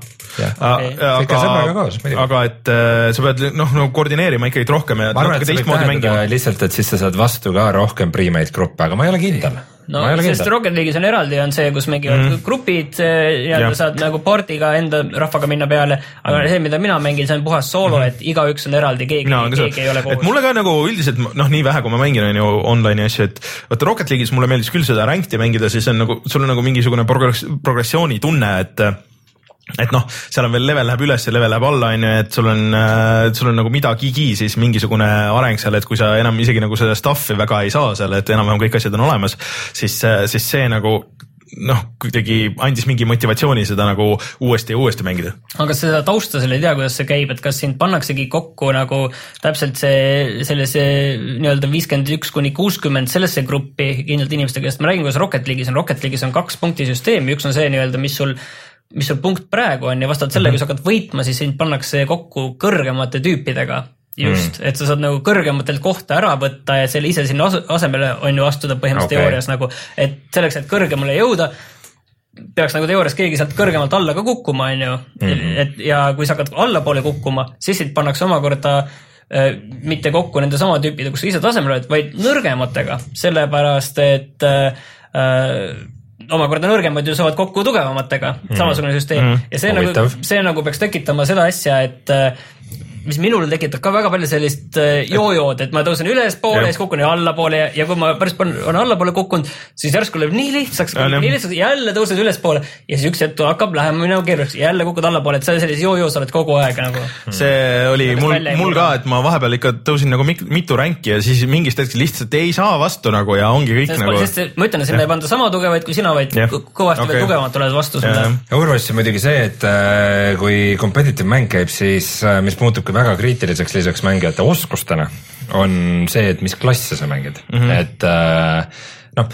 Aga, aga et sa pead noh, no, koordineerima ikkagi rohkem ja ma arvan, et sa võid tähendada lihtsalt, et siis sa saad vastu ka rohkem pre-made gruppe, aga ma ei ole kindel. No, sest Rocket League'is on eraldi, on see, kus mängivad mm. grupid ja, ja saad nagu partiga enda rahvaga minna peale, aga mm. see, mida mina mängin, see on puhas soolo, et igaüks on eraldi, keegi, no, keegi ei ole koos. Et mulle ka nagu üldiselt, noh nii vähe, kui ma mängin on ju online'i asju, et vaata Rocket League'is mulle meeldis küll seda rankedi mängida, siis on nagu, sul on nagu mingisugune progress, progressiooni tunne, et et noh, seal on veel level läheb üles ja level läheb alla, on ju, et sul on, sul on nagu midagigi siis mingisugune areng seal, et kui sa enam isegi nagu seda stuff'i väga ei saa seal, et enam-vähem kõik asjad on olemas, siis, siis see nagu noh, kuidagi andis mingi motivatsiooni seda nagu uuesti ja uuesti mängida. aga seda tausta seal ei tea, kuidas see käib, et kas sind pannaksegi kokku nagu täpselt see, sellise nii-öelda viiskümmend üks kuni kuuskümmend sellesse gruppi kindlalt inimeste käest. Ma räägin, kuidas Rocket League'is on. Rocket League'is on kaks punktisüsteemi, üks on see nii-öelda, mis sul mis sul punkt praegu on ja vastavalt selle, kui sa hakkad võitma, siis sind pannakse kokku kõrgemate tüüpidega. Just, mm. et sa saad nagu kõrgematelt kohta ära võtta ja selle ise sinna asemele on ju astuda põhimõtteliselt okay. teoorias nagu, et selleks, et kõrgemale jõuda, peaks nagu teoorias keegi sealt kõrgemalt alla ka kukkuma, on ju. Mm-hmm. Et, ja kui sa hakkad allapoole kukkuma, siis sind pannakse omakorda äh, mitte kokku nende sama tüüpide, kus sa ise tasemel oled, vaid nõrgematega, sellepärast et äh, omakorda nõrgemad ju saavad kokku tugevamatega, samasugune süsteem mm. ja see nagu, see nagu peaks tekitama seda asja, et mis minul tekitab ka väga palju sellist joojood, et ma tõusen üles poole ja siis kukun ja allapoole ja, ja kui ma päris on allapoole kukkunud, siis järsku läheb nii lihtsaks, ja, nii lihtsaks, jälle tõused üles poole ja siis üks hetk hakkab lähema minema keeruliseks, jälle kukud allapoole, et sa sellises joojoos oled kogu aeg nagu. See oli mul, mul ka, et ma vahepeal ikka tõusin nagu mitu ränki ja siis mingist hetkest lihtsalt ei saa vastu nagu ja ongi kõik sest nagu. Sest ma ütlen, et sinna ei panda sama tugevaid kui sina, vaid ja. kõvasti okay. veel tugevat oled vastu sulle. Overwatch on muidugi see, et kui competitive mäng käib, siis mis muutub ka väga kriitiliseks lisaks mängijate oskustele on see, et mis klasse sa mängid mm, -hmm. et noh,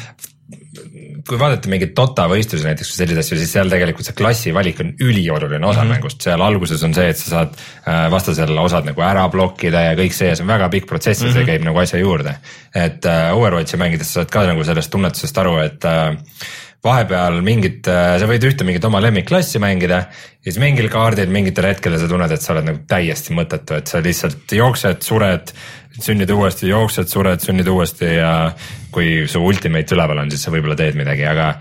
kui vaadata mingeid Dota võistlusi näiteks või selliseid asju, siis seal tegelikult see klassi valik on ülioluline osa mm -hmm. mängust, seal alguses on see, et sa saad vastasel osad nagu ära blokkida ja kõik see ja see on väga pikk protsess ja mm -hmm. see käib nagu asja juurde. Et Overwatchi mängides sa saad ka nagu sellest tunnetusest aru, et vahepeal mingit, sa võid ühte mingit oma lemmikklassi mängida ja siis mingil kaardil mingitel hetkel sa tunned, et sa oled nagu täiesti mõttetu, et sa lihtsalt jooksed, sured, sünnid uuesti, jooksed, sured, sünnid uuesti ja kui su ultimate üleval on, siis sa võib-olla teed midagi, aga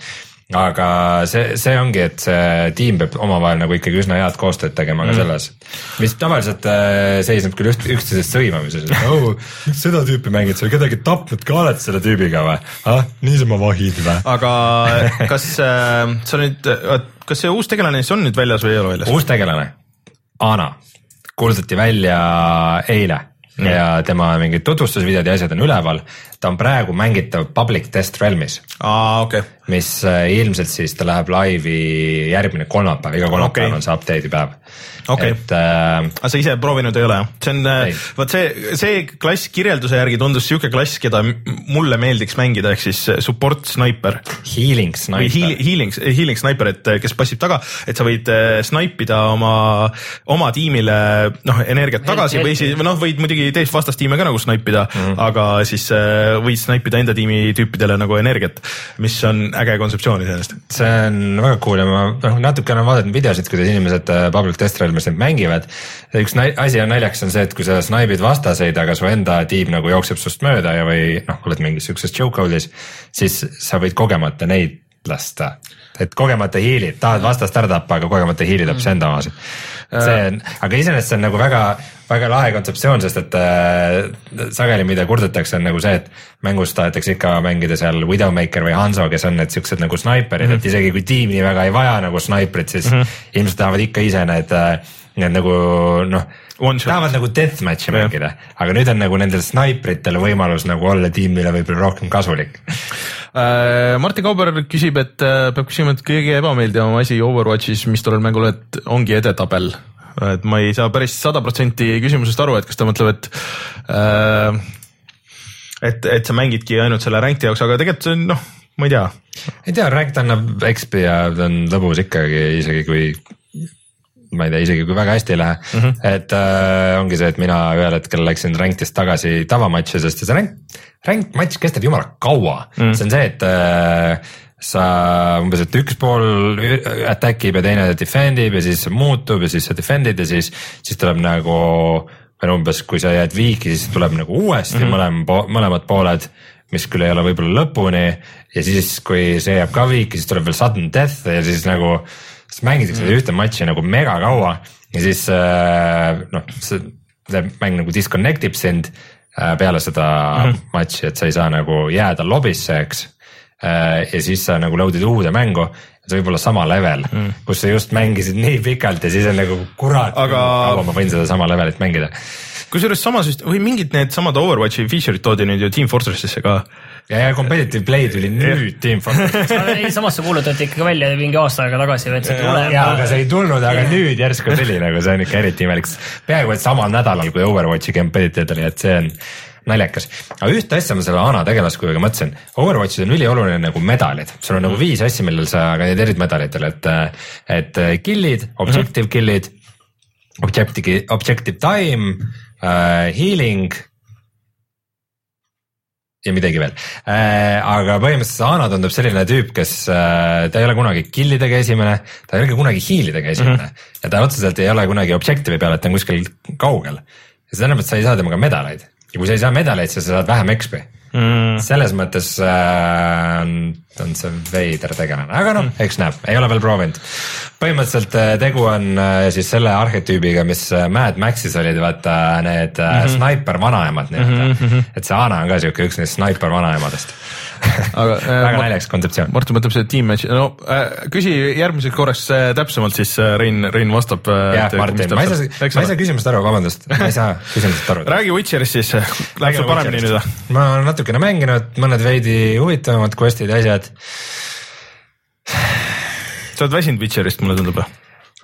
aga see, see ongi, et see tiim peab omavahel nagu ikkagi üsna head koostööd tegema ka selles, mis tavaliselt äh, seisneb küll üht, üksteisest sõimamises, et oh, seda tüüpi mängid, sa kedagi tapnud ka oled selle tüübiga või? Ah, niisama vahid või? Aga kas äh, sa nüüd, kas see uus tegelane siis on nüüd väljas või ei ole väljas? Uus tegelane, Ana, kuulutati välja eile. Mm. Ja tema mingid tutvustusvideod ja asjad on üleval, ta on praegu mängitav public test realmis, ah, okay. mis ilmselt siis ta läheb laivi järgmine kolmapäev, iga kolmapäev okay. on see update'i päev okay.. et äh, aga sa ise proovinud ei ole, jah? see on, vaat see, see klass kirjelduse järgi tundus siuke klass, keda mulle meeldiks mängida, ehk siis support sniper. Healing sniper. Heal, healing, healing sniper, et kes passib taga, et sa võid snaipida oma, oma tiimile noh, energiat tagasi või siis noh, võid muidugi teist vastastiime ka nagu snaipida mm, -hmm. aga siis võid snaipida enda tiimi tüüpidele nagu energiat, mis on äge kontseptsioon iseenesest. see on väga cool ja ma noh, natukene vaadatan videosid, kuidas inimesed public test realmis neid mängivad. üks asi on naljakas on see, et kui sa snaipid vastaseid, aga su enda tiim nagu jookseb sust mööda ja või noh, oled mingis siukses chokehold'is, siis sa võid kogemata neid lasta, et kogemata hiilid, tahad vastast ära tappa, aga kogemata hiilid mm. enda omasid. see on, aga iseenesest see on nagu väga väga lahe kontseptsioon, sest et äh, sageli mida kurdetakse on nagu see, et mängus tahetakse ikka mängida seal Widowmaker või Hanzo, kes on need siuksed nagu snaiperid mm, -hmm. et isegi kui tiim nii väga ei vaja nagu snaiprit, siis mm -hmm. ilmselt tahavad ikka ise need, need nagu noh, tahavad nagu deathmatch'i yeah. mängida, aga nüüd on nagu nendel snaipritel võimalus nagu olla tiimile võib-olla rohkem kasulik. Martin Kauber küsib, et peab küsima, et kõige ebameeldivam asi Overwatchis, mis tollel mängul, et ongi edetabel. Et ma ei saa päris sada protsenti küsimusest aru, et kas ta mõtleb, et äh, et, et sa mängidki ainult selle ranked jaoks, aga tegelikult see on noh, ma ei tea. ei tea, ranked annab X P ja ta on lõbus ikkagi, isegi kui ma ei tea, isegi kui väga hästi ei lähe mm, -hmm. et äh, ongi see, et mina ühel hetkel läksin ranked'ist tagasi tavamatši, sest see rank, rank matš kestab jumala kaua mm, -hmm. see on see, et äh, sa umbes, et üks pool attack ib ja teine defend ib ja siis muutub ja siis sa defend'id ja siis, siis tuleb nagu, või umbes kui sa jääd viiki, siis tuleb nagu uuesti mm -hmm. mõlem, mõlemad pooled, mis küll ei ole võib-olla lõpuni ja siis, kui see jääb ka viiki, siis tuleb veel sudden death ja siis nagu siis mängitakse mm. ühte matši nagu mega kaua ja siis noh, see mäng nagu disconnect ib sind peale seda mm. matši, et sa ei saa nagu jääda lobisse, eks. Ja siis sa nagu load'id uude mängu, see võib olla sama level mm., kus sa just mängisid nii pikalt ja siis on nagu kurat, aga ma võin seda sama levelit mängida. Kusjuures sama süst- või mingid need samad Overwatchi feature'id toodi nüüd ju Team Fortressisse ka. Ja, ja competitive play tuli nüüd Team Fortress. ei, samas see kuulutati ikkagi välja mingi aasta aega tagasi. jaa, aga see ei tulnud, aga nüüd järsku tuli nagu, see on ikka eriti imelik. Peaaegu et samal nädalal, kui Overwatchi competitive oli, et see on naljakas. Aga ühte asja ma selle Ana tegelaskujuga mõtlesin. Overwatchis on ülioluline nagu medalid. sul on nagu viis asja, millel sa kandideerid medalitel, et, et killid, objective killid, objective, objective time, uh, healing ja midagi veel äh,. aga põhimõtteliselt Ana tundub selline tüüp, kes äh, ta ei ole kunagi killidega esimene, ta ei ole kunagi healidega esimene mm -hmm. ja ta otseselt ei ole kunagi objective'i peal, et ta on kuskil kaugel. ja see tähendab, et sa ei saa temaga medaleid ja kui sa ei saa medaleid, siis sa saad vähem X P mm.. selles mõttes äh, on, on see veider tegelane, aga noh mm., eks näeb, ei ole veel proovinud. põhimõtteliselt tegu on äh, siis selle arhetüübiga, mis Mad Maxis olid, vaata need mm -hmm. sniper vanaemad mm, -hmm. et see Ana on ka siuke üks neist sniper vanaemadest. aga väga naljakas kontseptsioon. Martin mõtleb see team match, no äh, küsi järgmiseks korraks äh, täpsemalt, siis äh, Rein, Rein vastab äh,. jah, Martin, ma ei saa, ma ei saa küsimust aru, vabandust, ma ei saa küsimust aru. räägi Witcherist siis, läheb sul paremini nüüd? ma olen natukene mänginud, mõned veidi huvitavamad questid, asjad. sa oled väsinud Witcherist, mulle tundub.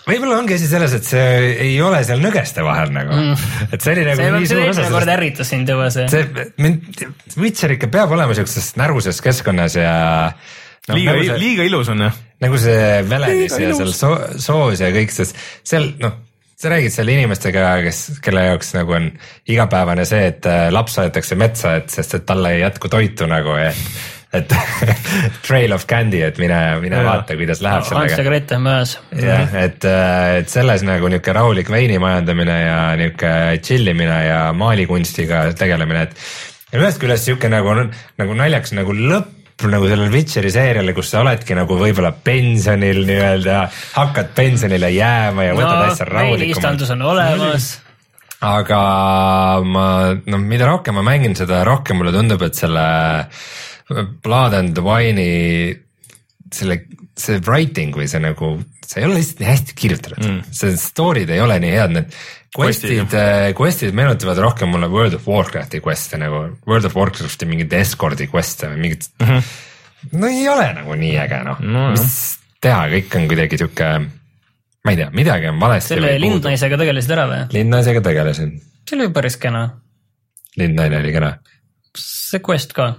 võib-olla ongi asi selles, et see ei ole seal nõgeste vahel nagu mm., et see oli nagu see nii suur osa. See kord ärritas sind juba see. see Witcher ikka peab olema siukses närvuses keskkonnas ja no, liiga, nagu see, liiga ilus on jah. Nagu see Velenis ja seal so, soos ja kõik, sest seal noh, sa räägid seal inimestega, kes, kelle jaoks nagu on igapäevane see, et laps aetakse metsa, et sest et talle ei jätku toitu nagu ja et trail of candy, et mine, mine ja. Vaata, kuidas läheb no, sellega. Ants ja Grete möös. jah, et, et selles nagu niuke rahulik veini majandamine ja niuke chillimine ja maalikunstiga tegelemine, et ja ühest küljest siuke nagu, nagu naljaks nagu lõpp nagu sellel Witcheri seeriale, kus sa oledki nagu võib-olla pensionil nii-öelda, hakkad pensionile jääma ja no, võtad asja rahulikumalt. veiniistandus on olemas. Aga ma, no mida rohkem ma mängin seda, rohkem mulle tundub, et selle Blood and Wine'i selle, see writing või see nagu, see ei ole lihtsalt nii hästi kirjutatud mm., see story'd ei ole nii head, need quest'id, quest'id meenutavad rohkem mulle World of Warcrafti quest'e nagu World of Warcrafti mingid escort'i quest'e või mingid mm, -hmm. no ei ole nagu nii äge noh no,, mis teha, kõik on kuidagi siuke, ma ei tea, midagi on valesti. selle lindnaisega tegelesid ära või? Lindnaisega tegelesin. see oli päris kena. Lindnaine oli kena. see quest ka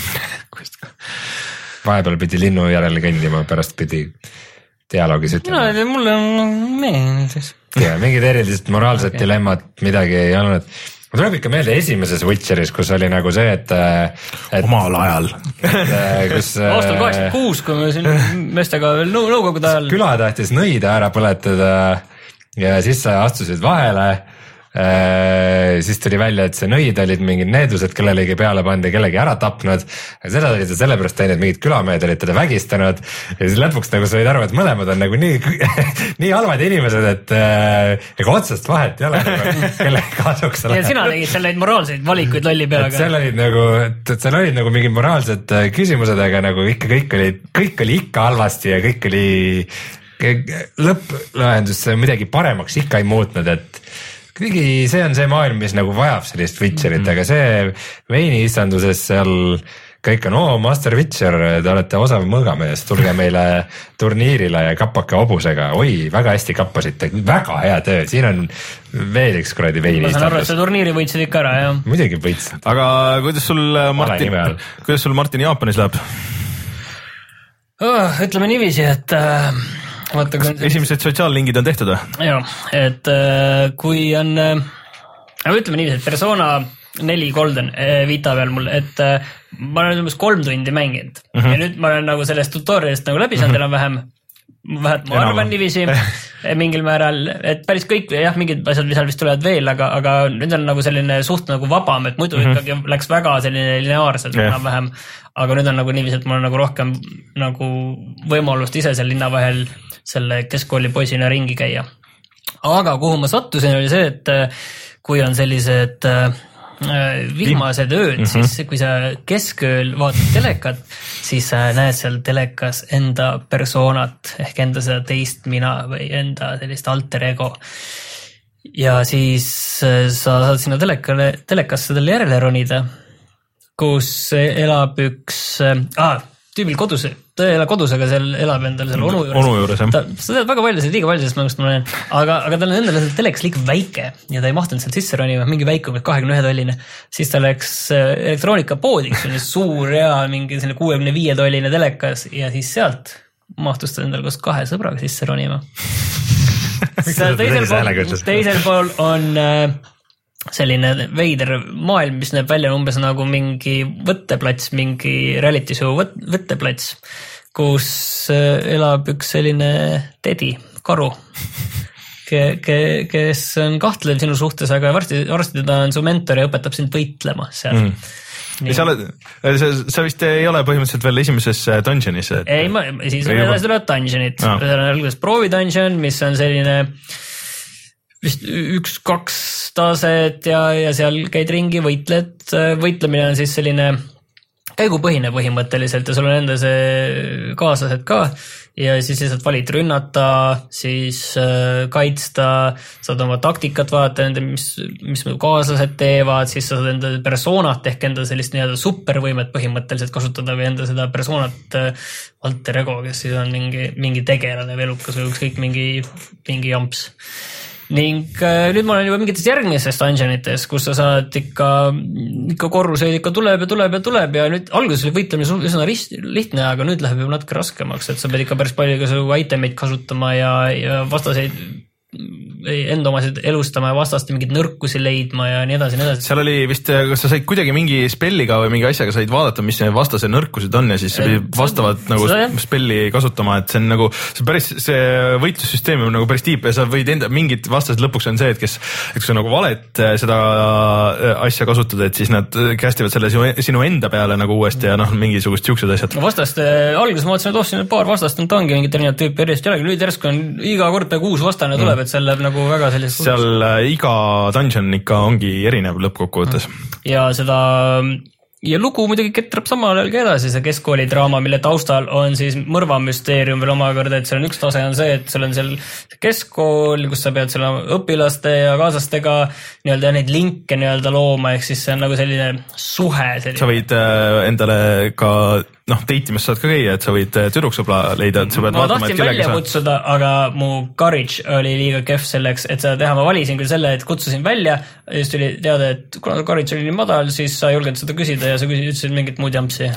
vahepeal pidi linnu järele kõndima, pärast pidi dialoogis ütlema. No, mulle on meeldis. Ja mingid erilised moraalsed okay. dilemmad, midagi ei olnud. Ma tuleb ikka meelde esimeses Witcheris, kus oli nagu see, et, et omal ajal. Kus aastal kaheksakümmend kuus, kui me siin meestega veel nõukogude ajal. Küla tahtis nõida ära põletada ja siis sa astusid vahele. Äh, siis tuli välja, et see nõid olid mingid needused, kellelegi peale pandi, kellegi ära tapnud. Seda olid ta sellepärast teinud, mingid külamehed olid teda vägistanud. Ja siis lõpuks nagu sa võid aru, et mõlemad on nagu nii, nii halvad inimesed, et äh, ega otsest vahet ei ole, kelle kasuks sa lähed. Ja sina tegid seal neid moraalseid valikuid lolli peaga. Seal olid nagu, et seal olid nagu mingid moraalsed küsimused, aga nagu ikka kõik oli, kõik oli ikka halvasti ja kõik oli lõpplahendus midagi paremaks ikka ei muutnud, et kuigi see on see maailm, mis nagu vajab sellist Witcherit mm, -hmm. aga see veini istanduses seal kõik on, oo, Master Witcher, te olete osav mõõgamees, tulge meile turniirile ja kappake hobusega. Oi, väga hästi kappasite, väga hea töö, siin on veel üks kuradi veini istandus. Ma saan aru, et see turniiri võitsid ikka ära, jah? Muidugi võitsid. Aga kuidas sul, Martin, kuidas sul Martin Jaapanis läheb? Oh, ütleme niiviisi, et... Äh... Vaata, esimesed sotsiaallingid on tehtud või? Jah, et äh, kui on äh,, ütleme niiviisi, et Persona neli Golden äh, Vita peal mul, et äh, ma olen umbes kolm tundi mänginud mm -hmm. ja nüüd ma olen nagu sellest tutorialist nagu läbi saanud mm -hmm. enam-vähem, vähemalt ma arvan niiviisi mingil määral, et päris kõik, jah, mingid asjad seal vist tulevad veel, aga, aga nüüd on nagu selline suht nagu vabam, et muidu mm -hmm. ikkagi läks väga selline lineaarselt yeah. enam-vähem, aga nüüd on nagu niiviisi, et mul on nagu rohkem nagu võimalust ise seal linna vahel selle keskkooli poisina ringi käia. Aga kuhu ma sattusin, oli see, et kui on sellised vihmased ööd, mm -hmm. siis kui sa keskööl vaatad telekat, siis sa näed seal telekas enda personat ehk enda seda teist mina või enda sellist alter ego. Ja siis sa saad sinna telekale, telekasse talle järele ronida, kus elab üks... Ah, tüübil kodus, ta ei ela kodus, aga seal elab endal seal onu juures. Onu juures, jah. Ta, sa tead väga palju, see liiga palju sellest mängust ma olen, aga, aga tal on endale seal telekas liiga väike ja ta ei mahtunud sealt sisse ronima, mingi väike, kahekümne ühe tolline. Siis ta läks elektroonikapoodiks, selline suur ja mingi selline kuuekümne viie tolline telekas ja siis sealt mahtus ta endal koos kahe sõbraga sisse ronima. teisel, pool, teisel pool on... selline veider maailm, mis näeb välja umbes nagu mingi võtteplats, mingi reality show võt, võtteplats, kus elab üks selline tedi, karu, ke, ke, kes on kahtlev sinu suhtes, aga varsti, varsti ta on su mentor ja õpetab sind võitlema seal. Mm. Sa, oled, sa, sa vist ei ole põhimõtteliselt veel esimeses dungeonis? Et... Ei, ma, siis on edasi tulevad dungeonid. No. Seal on alguses proovi dungeon, mis on selline... vist üks-kaks taset ja, ja seal käid ringi, võitled, võitlemine on siis selline käigupõhine põhimõtteliselt ja sul on enda see kaaslased ka ja siis lihtsalt valid rünnata, siis äh, kaitsta, saad oma taktikat vaadata, nende, mis, mis kaaslased teevad, siis saad enda personat ehk enda sellist nii-öelda supervõimet põhimõtteliselt kasutada või enda seda personat äh, alter ego, kes siis on mingi, mingi tegelane või elukas või ükskõik mingi, mingi jamps. Ning äh, nüüd ma olen juba mingites järgmises dungeonites, kus sa saad ikka, ikka korruseid ikka tuleb ja tuleb ja tuleb ja nüüd alguses oli võitlemine üsna lihtne, aga nüüd läheb juba natuke raskemaks, et sa pead ikka päris palju ka su itemeid kasutama ja, ja vastaseid enda omasid elustama ja vastaste mingeid nõrkusi leidma ja nii edasi, nii edasi. Seal oli vist, kas sa said kuidagi mingi spelliga või mingi asjaga said vaadata, mis need vastase nõrkused on ja siis et, vastavat nagu seda, spelli kasutama, et see on nagu, see päris, see võitlussüsteem on nagu päris tiip ja sa võid enda, mingid vastased lõpuks on see, et kes, et kui sa nagu valet seda asja kasutad, et siis nad kästivad selle sinu enda peale nagu uuesti ja noh, mingisugust siuksed asjad. No vastaste, alguses ma vaatasin, et oh, siin paar vastast on tangi, mingit erinevat tüüpi järjest jällegi, nüüd järsku on iga kord peaaegu uus vastane tuleb, et seal läheb nagu väga sellist seal äh, iga dungeon ikka ongi erinev lõppkokkuvõttes. Ja seda ja lugu muidugi ketrab samal ajal ka edasi, see keskkoolidraama, mille taustal on siis mõrvamüsteerium veel omakorda, et seal on üks tase on see, et seal on seal keskkool, kus sa pead selle õpilaste ja kaaslastega nii-öelda neid linke nii-öelda looma, ehk siis see on nagu selline suhe. Selline. Sa võid äh, endale ka noh, teitimas saad ka käia, et sa võid tüdruksõbla leida, et sa pead ma vaatama, tahtsin välja kutsuda, aga mu courage oli liiga kehv selleks, et seda teha. Ma valisin küll selle, et kutsusin välja, just oli teada, et kuna courage oli nii madal, siis sa julged seda küsida ja sa ütlesid mingit muud jampsi.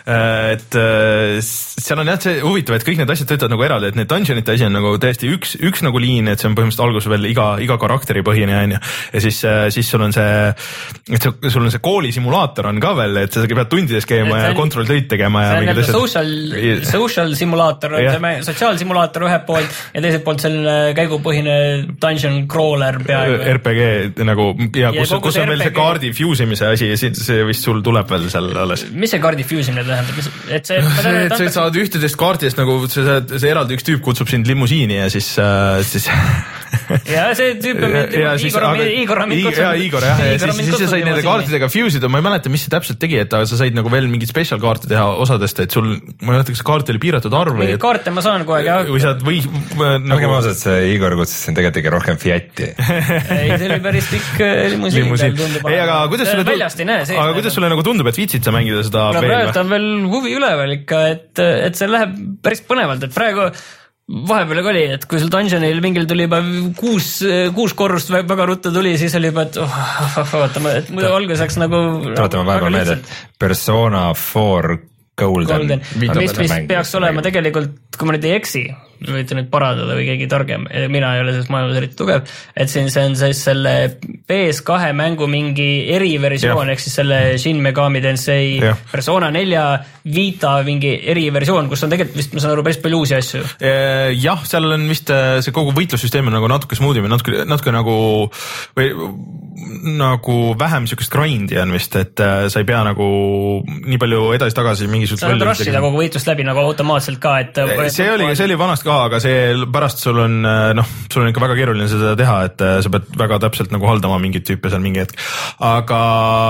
Et seal on jah see huvitav, et kõik need asjad töötavad nagu eraldi, et need dungeonite asi on nagu täiesti üks, üks nagu liin, et see on põhimõtteliselt alguses veel iga, iga karakteri põhine on ja, ja siis, siis sul on see, et sul on see koolisimulaator on ka veel, et sa pead tundides käima ja kontrolltöid tegema. See on jälle social, social simulaator, sotsiaalsimulaator ühelt poolt ja teiselt poolt selline käigupõhine dungeon crawler peaaegu. R P G nagu ja, ja kus, kus on R P G... veel see kaardi fusimise asi ja see vist sul tuleb veel seal alles. Mis see kaardi fusimine tähendab? Et see, see, et sa saad ühtedest kaardidest nagu see, see eraldi üks tüüp kutsub sind limusiini ja siis, siis... ja see tüüp on Igor on mind kutsunud. Ja Igor jah, ja siis, siis sa said nende kaartidega fuse'ida, ma ei mäleta, mis see täpselt tegi, et sa said nagu veel mingid special kaarte teha osadest, et sul, ma ei mäleta, kas kaart oli piiratud arv või... kaarte ma saan kogu aeg, jah. Või saad või... Nagu... Olgem ausad, see Igor kutsus siin tegelikult ikka rohkem Fiati. ei, see oli päris pikk limusiin. limusiin. Ei, aga kuidas sulle, väljast ei näe, see aga kuidas sulle nagu tundub, et viitsid sa mängida seda no, veel? Praegu on veel huvi üleval ikka, et, et see läheb päris põnevalt, et praegu vahepeal oli, et kui sul dungeonil mingil tuli juba kuus, kuus korrust väga ruttu tuli, siis oli juba, et oh, vaatame, et muidu alguseks nagu tuletame vahepeal meelde, et Persona four Golden, Golden. mis, mis peaks olema tegelikult, kui ma nüüd ei eksi, võite nüüd parandada või keegi targem, mina ei ole selles maailmas eriti tugev, et siin see on siis selle P S two mängu mingi eriversioon, ehk siis selle Shin Megami Tensei ja. Persona Four Vita mingi eriversioon, kus on tegelikult vist, ma saan aru, päris palju uusi asju. Jah, seal on vist see kogu võitlussüsteem on nagu natuke smoothem ja natuke, natuke nagu või nagu vähem siukest grindi on vist, et sa ei pea nagu nii palju edasi-tagasi mingisugust sa saad rushida kogu võitlust läbi nagu automaatselt ka, et see oli, see oli vanast ka, aga see pärast sul on, noh, sul on ikka väga keeruline seda teha, et sa pead väga täpselt nagu haldama mingit tüüpi seal mingi hetk, aga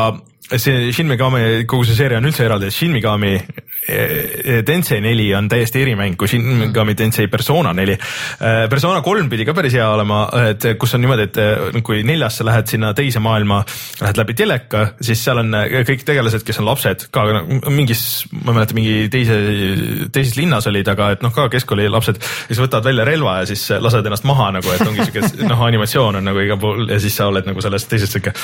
see Shin Megami, kogu see seeria on üldse eraldi, Shin Megami Tensei neli on täiesti erimäng kui Shin Megami Tensei Persona neli. Persona kolm pidi ka päris hea olema, et kus on niimoodi, et kui neljasse lähed sinna teise maailma, lähed läbi teleka, siis seal on kõik tegelased, kes on lapsed, ka mingis, ma mäletan, mingi teise, teises linnas olid, aga et noh, ka keskkooli lapsed, siis võtavad välja relva ja siis lased ennast maha nagu, et ongi siuke, noh, animatsioon on nagu igal pool ja siis sa oled nagu sellest teisest siuke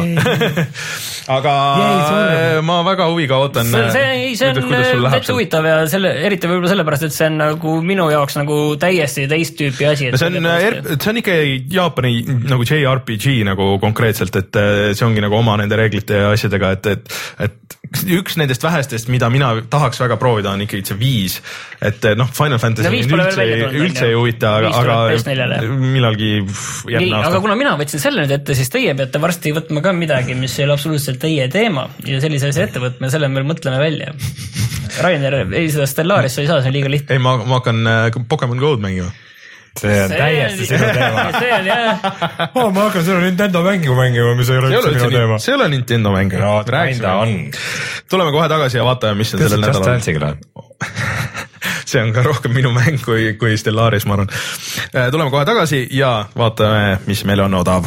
aga Jei, ma väga huviga ootan. See, see, see on täitsa huvitav ja selle, eriti võib-olla sellepärast, et see on nagu minu jaoks nagu täiesti teist tüüpi asi. See on, see on ikka Jaapani nagu J R P G nagu konkreetselt, et see ongi nagu oma nende reeglite ja asjadega, et, et, et üks nendest vähestest, mida mina tahaks väga proovida, on ikkagi see viis, et noh, Final Fantasy no, üldse, üldse ei huvita, aga, aga millalgi järgmine aasta. Aga kuna mina võtsin selle nüüd ette, siis teie peate varsti võtma ka midagi, mis ei ole absoluutselt teie teema ja sellise asja ette võtma ja selle me mõtleme välja. Rainer, ei seda Stellaris sa ei saa, see on liiga lihtne. Ei, ma, ma hakkan Pokemon Go'd mängima. see on täiesti sinu teema. See on jah. Oh, ma hakkan selle Nintendo mängu mängima, mis ei ole üldse minu teema. See ei ole Nintendo mäng. No, Rääksime. On. Tuleme kohe tagasi ja vaatame, mis on sellel nädalal. See on ka rohkem minu mäng kui, kui Stellaris, ma arvan. Tuleme kohe tagasi ja vaatame, mis meil on odav.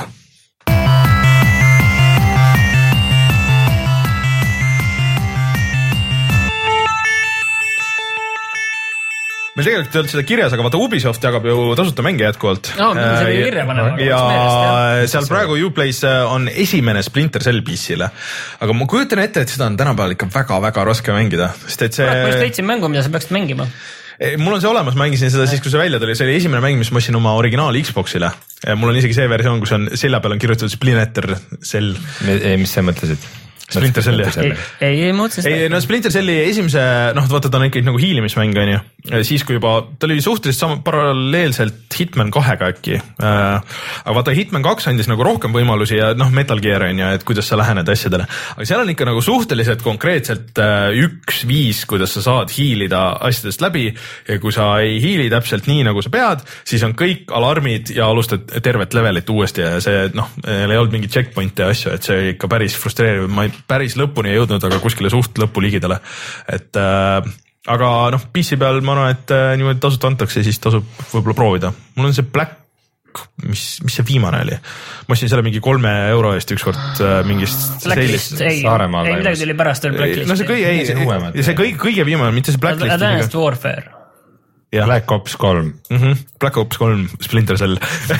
Meil tegelikult ei olnud seda kirjas, aga vaata Ubisoft jagab ju tasuta mänge jätkuvalt. No, see oli kirja panema. Ja meelest, seal praegu Uplay's on esimene Splinter Cell P C-le. Aga ma kujutan ette, et seda on tänapäeval ikka väga-väga raske mängida. Sest et see... Ma just leidsin mängu, mida sa peaksid mängima. Mul on see olemas, mängisin seda siis, kui see välja tuli. See oli esimene mäng, mis ma ostsin oma originaal Xboxile. Mul on isegi see versioon, kus on selja peal on kirjutatud Splinter Cell. Mis sa mõtlesid? Splinter Celli. Ei, ei, ei mõtlesin seda. Ei, no Splinter Celli esimese, noh, vaata ta on ikkagi nagu hiilimismäng, on ju. Siis kui juba, ta oli suhteliselt sama paralleelselt Hitman kahega äkki. Aga vaata Hitman kaks andis nagu rohkem võimalusi ja noh, Metal Gear on ju, et kuidas sa lähened asjadele. Aga seal on ikka nagu suhteliselt konkreetselt üks viis, kuidas sa saad hiilida asjadest läbi ja kui sa ei hiili täpselt nii, nagu sa pead, siis on kõik alarmid ja alustad tervet levelit uuesti ja see, noh, ei olnud mingi checkpoint ja asju, et see ikka päris frustreeriv. Ma ei päris lõpuni ei jõudnud, aga kuskile suht lõppu ligidale. Et, äh, aga noh, P C peal ma arvan, et äh, niimoodi tasut antakse, siis tasub võib-olla proovida. Mul on see Black, mis, mis see viimane oli? Ma ostsin selle mingi kolme euro eest ükskord äh, mingist Blacklist, ei, ei midagi tuli pärast veel Blacklist. No see kõige, ei, see, see kõige, kõige viimane, mitte see Blacklist. Advanced Warfare. Ja. Black Ops kolm. Mm-hmm. Black Ops kolm, Splinter Cell.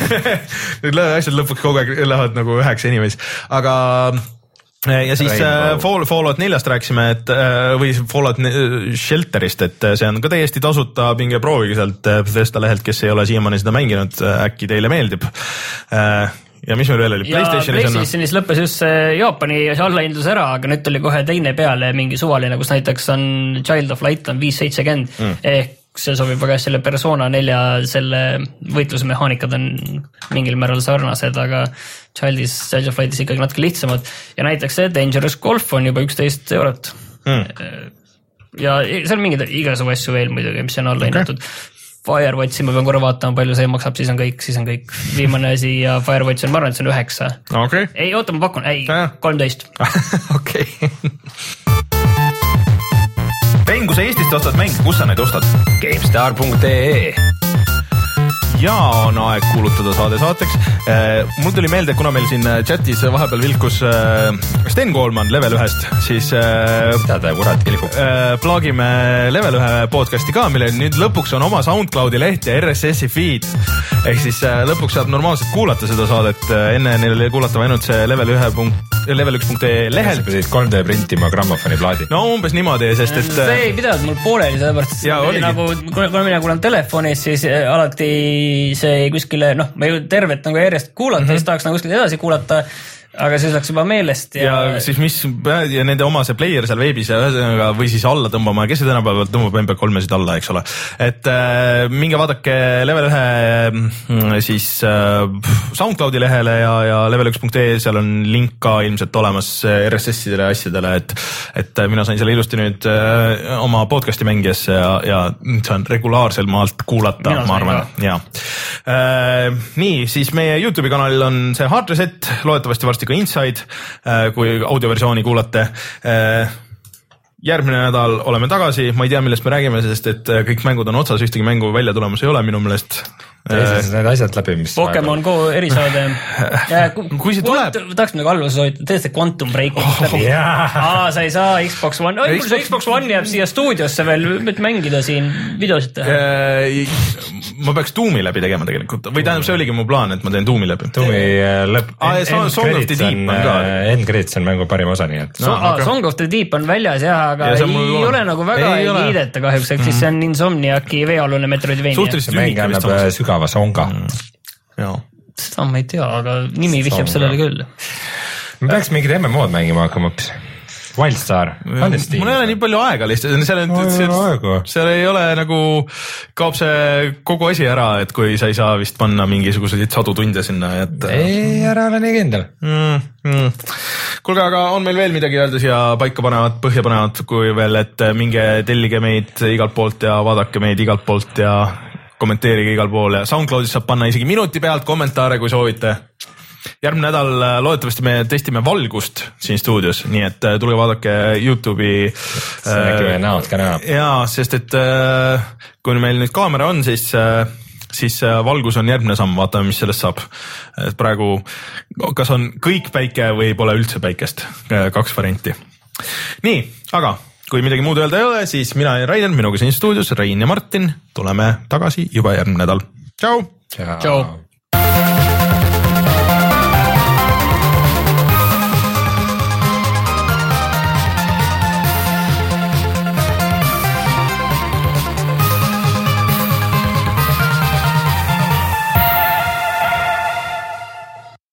Need asjad lõpuks kogu aeg lähevad nagu üheks anyways. Aga ja siis äh, Fall, Fallout neljast rääkisime, et äh, või Fallout Shelterist, et see on ka täiesti tasuta, minge proovige sealt Bethesda lehelt, kes ei ole siiamaani seda mänginud, äkki teile meeldib. Äh, ja mis meil veel oli? PlayStationis, PlayStationis lõppes just see Jaapani allahindlus ära, aga nüüd tuli kohe teine peale mingi suvaline, kus näiteks on Child of Light on viis seitsekümmend mm. ehk see sobib väga selle Persona nelja, selle võitlusmehaanikad on mingil määral sarnased, aga Childis, Child of Lightis ikkagi natuke lihtsamad. Ja näiteks see Dangerous Golf on juba üksteist eurot. Mm. Ja seal on mingid igasugu asju veel muidugi, mis on alla hinnatud. Okay. Firewatchi ma pean korra vaatama, palju see maksab, siis on kõik, siis on kõik. Viimane asi ja Firewatch on, ma arvan, et see on üheksa. Okay. Ei, oota, ma pakun, ei, kolmteist. Okei. Pein, kui sa Eestist ostad mäng, kus sa neid ostad? GameStar punkt ee Ja on aeg kuulutada saade saateks. Mul tuli meelde, kuna meil siin chatis vahepeal vilkus Sten Koolman level ühest, siis mida ta kurat vilkub? Plaagime level ühe podcasti ka, mille nüüd lõpuks on oma SoundCloudi leht ja R S S-i feed. Ehk siis lõpuks saab normaalselt kuulata seda saadet. Enne neil kuulatava ainult see level ühe punkt level üks punkt ee lehel. kolm D printima grammofoni plaadi. No umbes niimoodi, sest et see ei pidanud mul pooleli, sellepärast nagu, kui mina kuulan telefonis, siis alati see kuskile, noh, ma ju tervet nagu järjest kuulata mm, -hmm. siis tahaks nagu kuskile edasi kuulata, aga siis läks juba meelest. Ja, ja siis mis, ja nende oma see player seal veebis ja ühesõnaga või siis alla tõmbama, kes see tänapäeval tõmbab M P kolmesid alla, eks ole. Et äh, minge vaadake level ühe siis äh, SoundCloudi lehele ja, ja level üks punkt ee, seal on link ka ilmselt olemas R S S-idele asjadele, et, et mina sain selle ilusti nüüd äh, oma podcasti mängijasse ja, ja saan regulaarsel maalt kuulata, mina ma arvan. Ja. Äh, nii, siis meie YouTube'i kanalil on see Hard Reset, loodetavasti varsti ka Inside, kui audioversiooni kuulate. Järgmine nädal oleme tagasi, ma ei tea, millest me räägime, sest et kõik mängud on otsas, ühtegi mängu välja tulemas ei ole minu meelest. Teises need asjad läbi, mis Pokemon Go erisaade. Kui see tuleb... Tahaks midagi alguses soovita, teed see Quantum Breakingist läbi. Aa, sa ei saa Xbox One. Oi, mul see Xbox One jääb siia stuudiosse veel, et mängida siin videosid teha. Ma peaks Doomi läbi tegema tegelikult. Või tähendab, see oligi mu plaan, et ma teen Doomi läbi. Doomi lõpp... Song of the Deep on ka. End Credits on mängu parim osa, nii et... Song of the Deep on väljas, jah, aga ei ole nagu väga ei kiideta kahjuks, ehk siis see on Insomniaki veealune Metroidvania. Sügava songa. Mm. Seda ma ei tea, aga nimi vihjab sellele küll. Me peaks mingid M M O-d mängima hakkama hoopis. Wildstar. Mul ei ole nii palju aega lihtsalt. Seal, seal, seal ei ole nagu, kaob see kogu asi ära, et kui sa ei saa vist panna mingisuguseid sadu tunde sinna. Et... ei, ära ole nii kindel. Mm, mm. Kuulge, aga on meil veel midagi öelda siia paika panevad, põhja panevad, kui veel, et minge tellige meid igalt poolt ja vaadake meid igalt poolt ja kommenteerige igal pool ja SoundCloudis saab panna isegi minuti pealt kommentaare, kui soovite. Järgmine nädal loodetavasti me testime valgust siin stuudios, nii et tulge vaadake YouTube'i. Äkki meie näod ka näeb. Jaa, sest et kui meil nüüd kaamera on, siis, siis valgus on järgmine samm, vaatame, mis sellest saab. Praegu kas on kõik päike või pole üldse päikest, kaks varianti. Nii, aga kui midagi muud öelda ei ole, siis mina ja Rainer, minuga siin stuudios, Rein ja Martin, tuleme tagasi juba järgmine nädal. Tšau! Tšau!